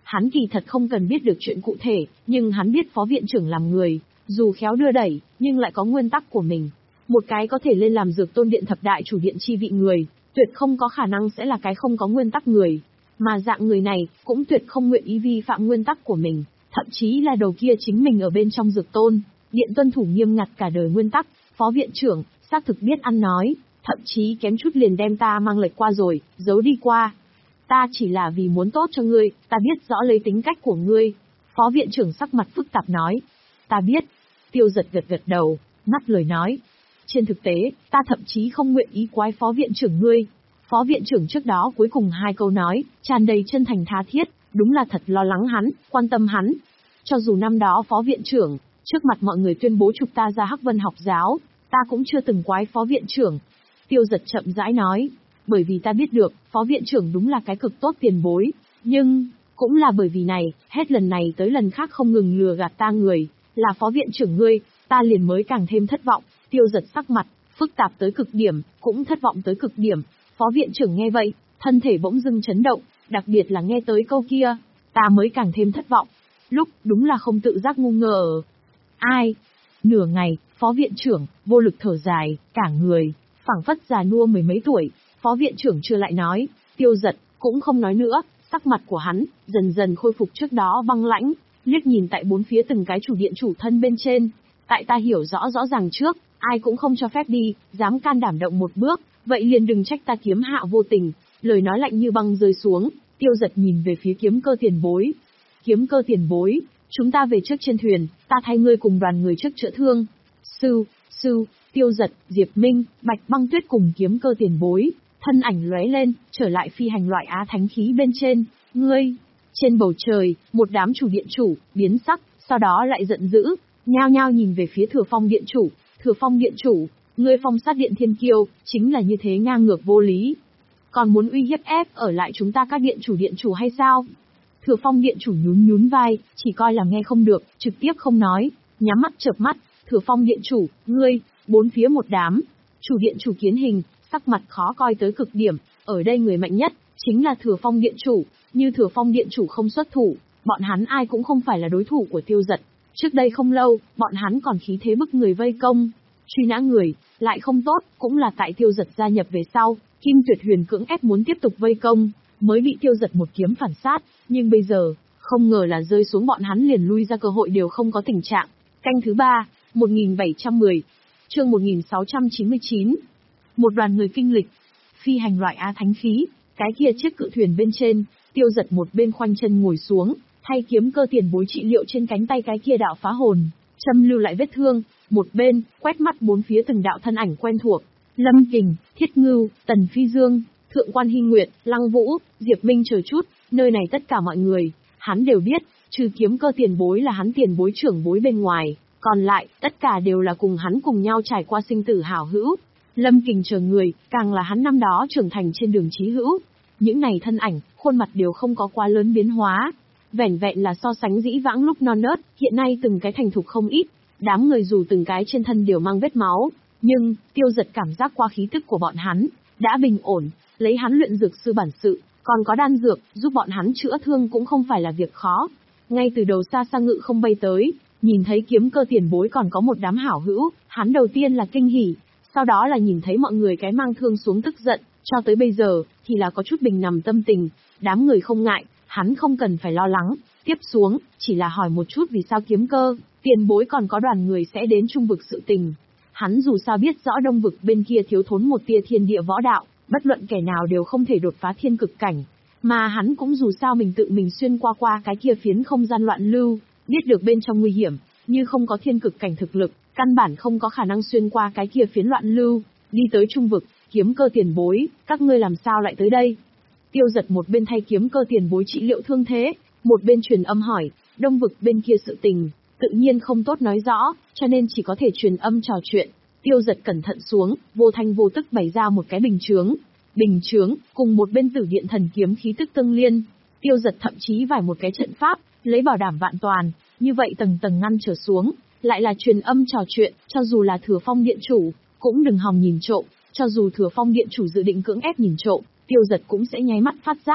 Hắn kỳ thật không cần biết được chuyện cụ thể, nhưng hắn biết phó viện trưởng làm người, dù khéo đưa đẩy, nhưng lại có nguyên tắc của mình. Một cái có thể lên làm Dược Tôn Điện thập đại chủ điện chi vị người, tuyệt không có khả năng sẽ là cái không có nguyên tắc người. Mà dạng người này, cũng tuyệt không nguyện ý vi phạm nguyên tắc của mình, thậm chí là đầu kia chính mình ở bên trong Dược Tôn Điện tuân thủ nghiêm ngặt cả đời nguyên tắc. Phó viện trưởng, xác thực biết ăn nói, thậm chí kém chút liền đem ta mang lệch qua rồi, giấu đi qua. Ta chỉ là vì muốn tốt cho ngươi, ta biết rõ lấy tính cách của ngươi. Phó viện trưởng sắc mặt phức tạp nói. Ta biết. Tiêu Giật gật gật đầu, ngắt lời nói. Trên thực tế, ta thậm chí không nguyện ý quái phó viện trưởng ngươi. Phó viện trưởng trước đó cuối cùng hai câu nói, tràn đầy chân thành tha thiết, đúng là thật lo lắng hắn, quan tâm hắn. Cho dù năm đó phó viện trưởng, trước mặt mọi người tuyên bố trục ta ra Hắc Vân học giáo, ta cũng chưa từng quái phó viện trưởng. Tiêu Giật chậm rãi nói, bởi vì ta biết được, phó viện trưởng đúng là cái cực tốt tiền bối, nhưng, cũng là bởi vì này, hết lần này tới lần khác không ngừng lừa gạt ta người, là phó viện trưởng ngươi, ta liền mới càng thêm thất vọng. Tiêu Giật sắc mặt, phức tạp tới cực điểm, cũng thất vọng tới cực điểm. Phó viện trưởng nghe vậy, thân thể bỗng dưng chấn động, đặc biệt là nghe tới câu kia, ta mới càng thêm thất vọng. Lúc, đúng là không tự giác ngu ngờ. Ai? Nửa ngày, phó viện trưởng, vô lực thở dài, cả người, phảng phất già nua mười mấy tuổi. Phó viện trưởng chưa lại nói, Tiêu Giật, cũng không nói nữa, sắc mặt của hắn, dần dần khôi phục trước đó băng lãnh, liếc nhìn tại bốn phía từng cái chủ điện chủ thân bên trên. Tại ta hiểu rõ rõ ràng trước, ai cũng không cho phép đi, dám can đảm động một bước, vậy liền đừng trách ta kiếm hạ vô tình. Lời nói lạnh như băng rơi xuống, Tiêu Giật nhìn về phía Kiếm Cơ tiền bối. Kiếm Cơ tiền bối, chúng ta về trước trên thuyền, ta thay ngươi cùng đoàn người trước chữa thương. Sư, sư, Tiêu Giật, Diệp Minh, Bạch Băng Tuyết cùng Kiếm Cơ tiền bối, thân ảnh lóe lên, trở lại phi hành loại á thánh khí bên trên. Ngươi, trên bầu trời, một đám chủ điện chủ, biến sắc, sau đó lại giận dữ, nhao nhao nhìn về phía Thừa Phong điện chủ. Thừa Phong điện chủ, ngươi Phong Sát Điện thiên kiêu, chính là như thế ngang ngược vô lý. Còn muốn uy hiếp ép ở lại chúng ta các điện chủ điện chủ hay sao? Thừa Phong điện chủ nhún nhún vai, chỉ coi là nghe không được, trực tiếp không nói, nhắm mắt chợp mắt. Thừa Phong điện chủ, ngươi, bốn phía một đám, chủ điện chủ Kiến Hình, sắc mặt khó coi tới cực điểm, ở đây người mạnh nhất, chính là Thừa Phong điện chủ, như Thừa Phong điện chủ không xuất thủ, bọn hắn ai cũng không phải là đối thủ của Tiêu Giật. Trước đây không lâu, bọn hắn còn khí thế bức người vây công, truy nã người, lại không tốt, cũng là tại Tiêu Giật gia nhập về sau, Kim Tuyệt Huyền cưỡng ép muốn tiếp tục vây công, mới bị Tiêu Giật một kiếm phản sát, nhưng bây giờ, không ngờ là rơi xuống bọn hắn liền lui ra cơ hội đều không có tình trạng. Canh thứ ba, một nghìn bảy trăm mười, chương một nghìn sáu trăm chín mươi chín. Một đoàn người kinh lịch, phi hành loại á thánh khí, cái kia chiếc cự thuyền bên trên, Tiêu Giật một bên khoanh chân ngồi xuống, thay Kiếm Cơ tiền bối trị liệu trên cánh tay cái kia đạo phá hồn, châm lưu lại vết thương, một bên, quét mắt bốn phía từng đạo thân ảnh quen thuộc, Lâm Kình, Thiết Ngưu, Tần Phi Dương, Thượng Quan Hy Nguyệt, Lăng Vũ, Diệp Minh chờ chút, nơi này tất cả mọi người, hắn đều biết, trừ Kiếm Cơ tiền bối là hắn tiền bối trưởng bối bên ngoài, còn lại, tất cả đều là cùng hắn cùng nhau trải qua sinh tử hảo hữu. Lâm Kình chờ người, càng là hắn năm đó trưởng thành trên đường chí hữu. Những này thân ảnh, khuôn mặt đều không có quá lớn biến hóa. Vẻn vẹn là so sánh dĩ vãng lúc non nớt, hiện nay từng cái thành thục không ít. Đám người dù từng cái trên thân đều mang vết máu, nhưng, Tiêu Giật cảm giác qua khí tức của bọn hắn, đã bình ổn, lấy hắn luyện dược sư bản sự, còn có đan dược, giúp bọn hắn chữa thương cũng không phải là việc khó. Ngay từ đầu xa xa ngự không bay tới, nhìn thấy Kiếm Cơ tiền bối còn có một đám hảo hữu, hắn đầu tiên là kinh hỉ, sau đó là nhìn thấy mọi người cái mang thương xuống tức giận, cho tới bây giờ, thì là có chút bình nằm tâm tình, đám người không ngại, hắn không cần phải lo lắng, tiếp xuống, chỉ là hỏi một chút vì sao Kiếm Cơ tiền bối còn có đoàn người sẽ đến Trung vực sự tình. Hắn dù sao biết rõ Đông vực bên kia thiếu thốn một tia thiên địa võ đạo, bất luận kẻ nào đều không thể đột phá thiên cực cảnh, mà hắn cũng dù sao mình tự mình xuyên qua qua cái kia phiến không gian loạn lưu, biết được bên trong nguy hiểm, như không có thiên cực cảnh thực lực, căn bản không có khả năng xuyên qua cái kia phiến loạn lưu, đi tới Trung vực. Kiếm Cơ tiền bối, các ngươi làm sao lại tới đây? Tiêu Giật một bên thay Kiếm Cơ tiền bối trị liệu thương thế, một bên truyền âm hỏi, Đông vực bên kia sự tình, tự nhiên không tốt nói rõ, cho nên chỉ có thể truyền âm trò chuyện. Tiêu Giật cẩn thận xuống, vô thanh vô tức bày ra một cái bình chướng. Bình chướng, cùng một bên Tử Điện thần kiếm khí tức tương liên. Tiêu Giật thậm chí vải một cái trận pháp, lấy bảo đảm vạn toàn, như vậy tầng tầng ngăn trở xuống, lại là truyền âm trò chuyện, cho dù là Thừa Phong điện chủ, cũng đừng hòng nhìn trộm, cho dù Thừa Phong điện chủ dự định cưỡng ép nhìn trộm, Tiêu Giật cũng sẽ nháy mắt phát giác.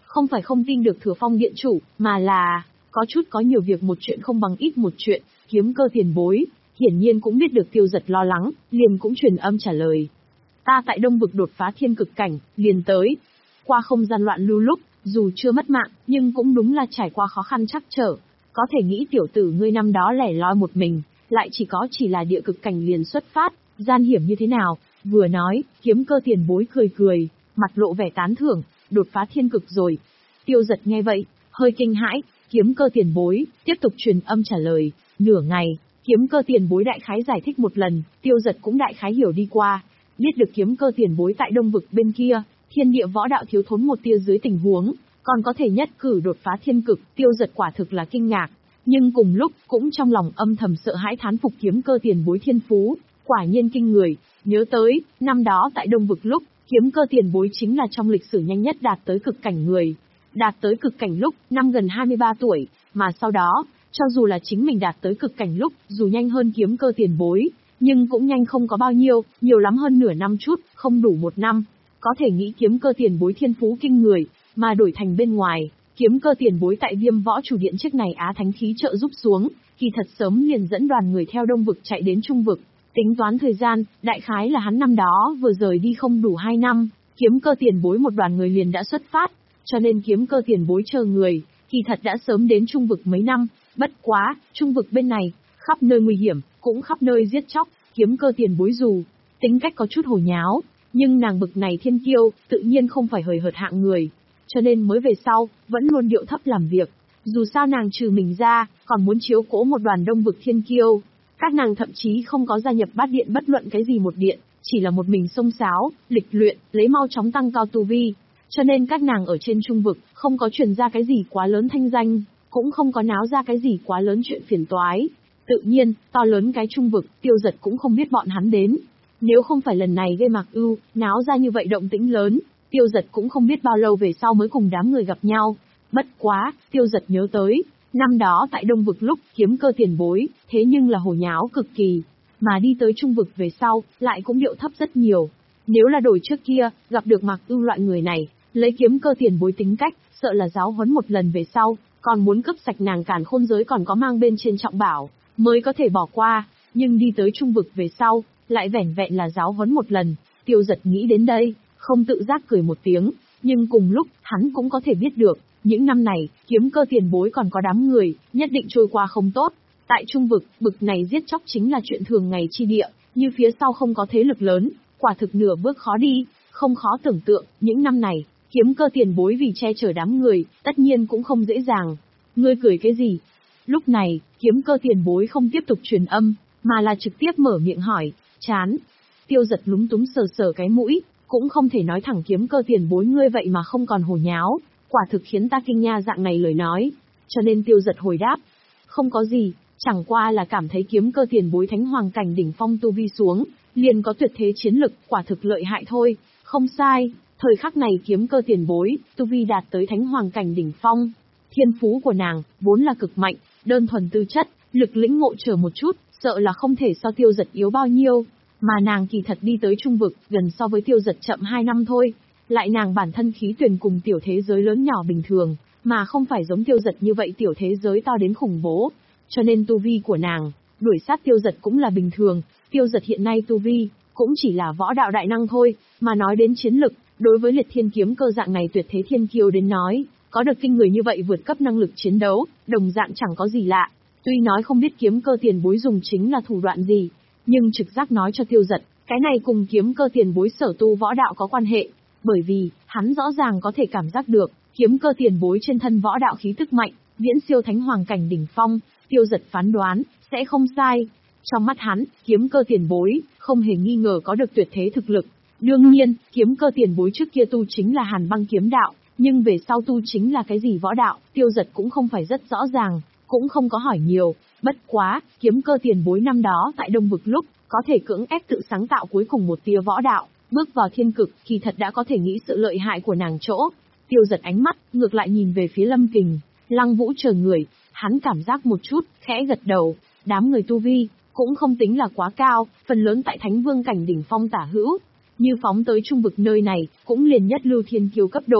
Không phải không tin được Thừa Phong điện chủ, mà là có chút có nhiều việc một chuyện không bằng ít một chuyện. Kiếm Cơ tiền bối hiển nhiên cũng biết được Tiêu Dật lo lắng, liền cũng truyền âm trả lời. Ta tại Đông vực đột phá thiên cực cảnh, liền tới. Qua không gian loạn lưu lúc, dù chưa mất mạng, nhưng cũng đúng là trải qua khó khăn trắc trở. Có thể nghĩ tiểu tử ngươi năm đó lẻ loi một mình, lại chỉ có chỉ là địa cực cảnh liền xuất phát, gian hiểm như thế nào. Vừa nói, Kiếm Cơ tiền bối cười cười, mặt lộ vẻ tán thưởng, đột phá thiên cực rồi. Tiêu Dật nghe vậy, hơi kinh hãi. Kiếm Cơ tiền bối tiếp tục truyền âm trả lời. Nửa ngày, Kiếm Cơ tiền bối đại khái giải thích một lần, Tiêu Dật cũng đại khái hiểu đi qua. Biết được Kiếm Cơ tiền bối tại Đông vực bên kia, thiên địa võ đạo thiếu thốn một tia dưới tình huống, còn có thể nhất cử đột phá thiên cực, Tiêu Dật quả thực là kinh ngạc. Nhưng cùng lúc, cũng trong lòng âm thầm sợ hãi thán phục Kiếm Cơ tiền bối thiên phú, quả nhiên kinh người. Nhớ tới, năm đó tại Đông vực lúc, Kiếm Cơ tiền bối chính là trong lịch sử nhanh nhất đạt tới cực cảnh người. Đạt tới cực cảnh lúc, năm gần hai mươi ba tuổi, mà sau đó, cho dù là chính mình đạt tới cực cảnh lúc, dù nhanh hơn Kiếm Cơ tiền bối, nhưng cũng nhanh không có bao nhiêu, nhiều lắm hơn nửa năm chút, không đủ một năm. Có thể nghĩ Kiếm Cơ tiền bối thiên phú kinh người, mà đổi thành bên ngoài, Kiếm Cơ tiền bối tại Viêm Võ Chủ Điện trước này Á Thánh khí trợ giúp xuống, kỳ thật sớm liền dẫn đoàn người theo Đông vực chạy đến Trung vực. Tính toán thời gian, đại khái là hắn năm đó vừa rời đi không đủ hai năm, Kiếm Cơ tiền bối một đoàn người liền đã xuất phát, cho nên Kiếm Cơ tiền bối chờ người, kỳ thật đã sớm đến Trung vực mấy năm. Bất quá, Trung vực bên này, khắp nơi nguy hiểm, cũng khắp nơi giết chóc, Kiếm Cơ tiền bối dù tính cách có chút hồ nháo, nhưng nàng bực này thiên kiêu, tự nhiên không phải hời hợt hạng người, cho nên mới về sau, vẫn luôn điệu thấp làm việc. Dù sao nàng trừ mình ra, còn muốn chiếu cố một đoàn Đông vực thiên kiêu. Các nàng thậm chí không có gia nhập bát điện bất luận cái gì một điện, chỉ là một mình xông xáo, lịch luyện, lấy mau chóng tăng cao tu vi. Cho nên các nàng ở trên Trung vực, không có truyền ra cái gì quá lớn thanh danh, cũng không có náo ra cái gì quá lớn chuyện phiền toái. Tự nhiên, to lớn cái Trung vực, Tiêu Dật cũng không biết bọn hắn đến. Nếu không phải lần này gây Mạc Ưu, náo ra như vậy động tĩnh lớn, Tiêu Dật cũng không biết bao lâu về sau mới cùng đám người gặp nhau. Bất quá, Tiêu Dật nhớ tới, năm đó tại Đông vực lúc Kiếm Cơ tiền bối, thế nhưng là hồ nháo cực kỳ, mà đi tới Trung vực về sau, lại cũng điệu thấp rất nhiều. Nếu là đổi trước kia, gặp được Mạc Ưu loại người này, lấy Kiếm Cơ tiền bối tính cách, sợ là giáo huấn một lần về sau, còn muốn cướp sạch nàng càn khôn giới còn có mang bên trên trọng bảo, mới có thể bỏ qua, nhưng đi tới Trung vực về sau, lại vẻn vẹn là giáo huấn một lần. Tiêu Dật nghĩ đến đây, không tự giác cười một tiếng, nhưng cùng lúc, hắn cũng có thể biết được, những năm này, Kiếm Cơ tiền bối còn có đám người, nhất định trôi qua không tốt. Tại Trung vực, bực này giết chóc chính là chuyện thường ngày chi địa, như phía sau không có thế lực lớn, quả thực nửa bước khó đi, không khó tưởng tượng, những năm này, Kiếm Cơ tiền bối vì che chở đám người, tất nhiên cũng không dễ dàng. Ngươi cười cái gì? Lúc này, Kiếm Cơ tiền bối không tiếp tục truyền âm, mà là trực tiếp mở miệng hỏi, chán. Tiêu Dật lúng túng sờ sờ cái mũi, cũng không thể nói thẳng Kiếm Cơ tiền bối ngươi vậy mà không còn hồ nháo, quả thực khiến ta kinh nha dạng này lời nói, cho nên Tiêu Dật hồi đáp, không có gì, chẳng qua là cảm thấy Kiếm Cơ tiền bối thánh hoàng cảnh đỉnh phong tu vi xuống, liền có tuyệt thế chiến lực, quả thực lợi hại thôi. Không sai, thời khắc này Kiếm Cơ tiền bối, tu vi đạt tới thánh hoàng cảnh đỉnh phong, thiên phú của nàng vốn là cực mạnh, đơn thuần tư chất, lực lĩnh ngộ chờ một chút, sợ là không thể so Tiêu Dật yếu bao nhiêu, mà nàng kỳ thật đi tới Trung vực, gần so với Tiêu Dật chậm hai năm thôi. Lại nàng bản thân khí tuyển cùng tiểu thế giới lớn nhỏ bình thường, mà không phải giống Tiêu Dật như vậy tiểu thế giới to đến khủng bố, cho nên tu vi của nàng, đuổi sát Tiêu Dật cũng là bình thường. Tiêu Dật hiện nay tu vi, cũng chỉ là võ đạo đại năng thôi, mà nói đến chiến lực, đối với Liệt Thiên Kiếm Cơ dạng này tuyệt thế thiên kiêu đến nói, có được kinh người như vậy vượt cấp năng lực chiến đấu, đồng dạng chẳng có gì lạ. Tuy nói không biết Kiếm Cơ tiền bối dùng chính là thủ đoạn gì, nhưng trực giác nói cho Tiêu Dật, cái này cùng Kiếm Cơ tiền bối sở tu võ đạo có quan hệ, bởi vì, hắn rõ ràng có thể cảm giác được, Kiếm Cơ tiền bối trên thân võ đạo khí tức mạnh, viễn siêu thánh hoàng cảnh đỉnh phong. Tiêu Dật phán đoán, sẽ không sai. Trong mắt hắn, Kiếm Cơ tiền bối, không hề nghi ngờ có được tuyệt thế thực lực. Đương nhiên, Kiếm Cơ tiền bối trước kia tu chính là Hàn Băng kiếm đạo, nhưng về sau tu chính là cái gì võ đạo, Tiêu Dật cũng không phải rất rõ ràng, cũng không có hỏi nhiều. Bất quá, Kiếm Cơ tiền bối năm đó tại Đông vực lúc, có thể cưỡng ép tự sáng tạo cuối cùng một tia võ đạo, bước vào thiên cực, kỳ thật đã có thể nghĩ sự lợi hại của nàng chỗ. Tiêu Dật ánh mắt, ngược lại nhìn về phía Lâm Kình, Lăng Vũ chờ người, hắn cảm giác một chút, khẽ gật đầu, đám người tu vi, cũng không tính là quá cao, phần lớn tại Thánh Vương cảnh đỉnh phong tả hữu, như phóng tới Trung vực nơi này, cũng liền nhất lưu thiên kiêu cấp độ,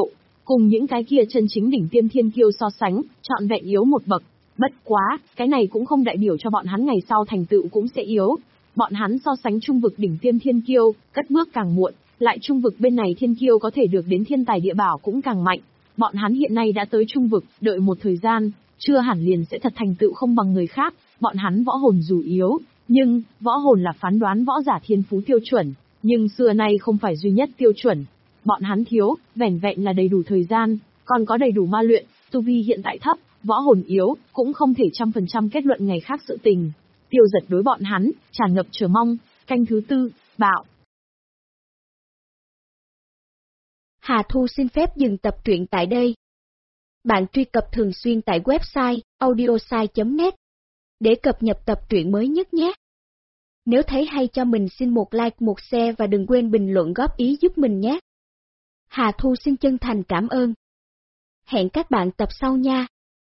cùng những cái kia chân chính đỉnh tiêm thiên kiêu so sánh, trọn vẹn yếu một bậc. Bất quá, cái này cũng không đại biểu cho bọn hắn ngày sau thành tựu cũng sẽ yếu. Bọn hắn so sánh trung vực đỉnh tiêm thiên kiêu, cất bước càng muộn, lại trung vực bên này thiên kiêu có thể được đến thiên tài địa bảo cũng càng mạnh. Bọn hắn hiện nay đã tới trung vực, đợi một thời gian, chưa hẳn liền sẽ thật thành tựu không bằng người khác. Bọn hắn võ hồn dù yếu, nhưng võ hồn là phán đoán võ giả thiên phú tiêu chuẩn, nhưng xưa nay không phải duy nhất tiêu chuẩn. Bọn hắn thiếu, vẻn vẹn là đầy đủ thời gian, còn có đầy đủ ma luyện, tu vi hiện tại thấp, võ hồn yếu, cũng không thể trăm phần trăm kết luận ngày khác sự tình. Tiêu Giật đối bọn hắn, tràn ngập chờ mong. Canh thứ tư, bạo. Hà Thu xin phép dừng tập truyện tại đây. Bạn truy cập thường xuyên tại website audiosai chấm net để cập nhật tập truyện mới nhất nhé. Nếu thấy hay cho mình xin một like một share và đừng quên bình luận góp ý giúp mình nhé. Hà Thu xin chân thành cảm ơn. Hẹn các bạn tập sau nha.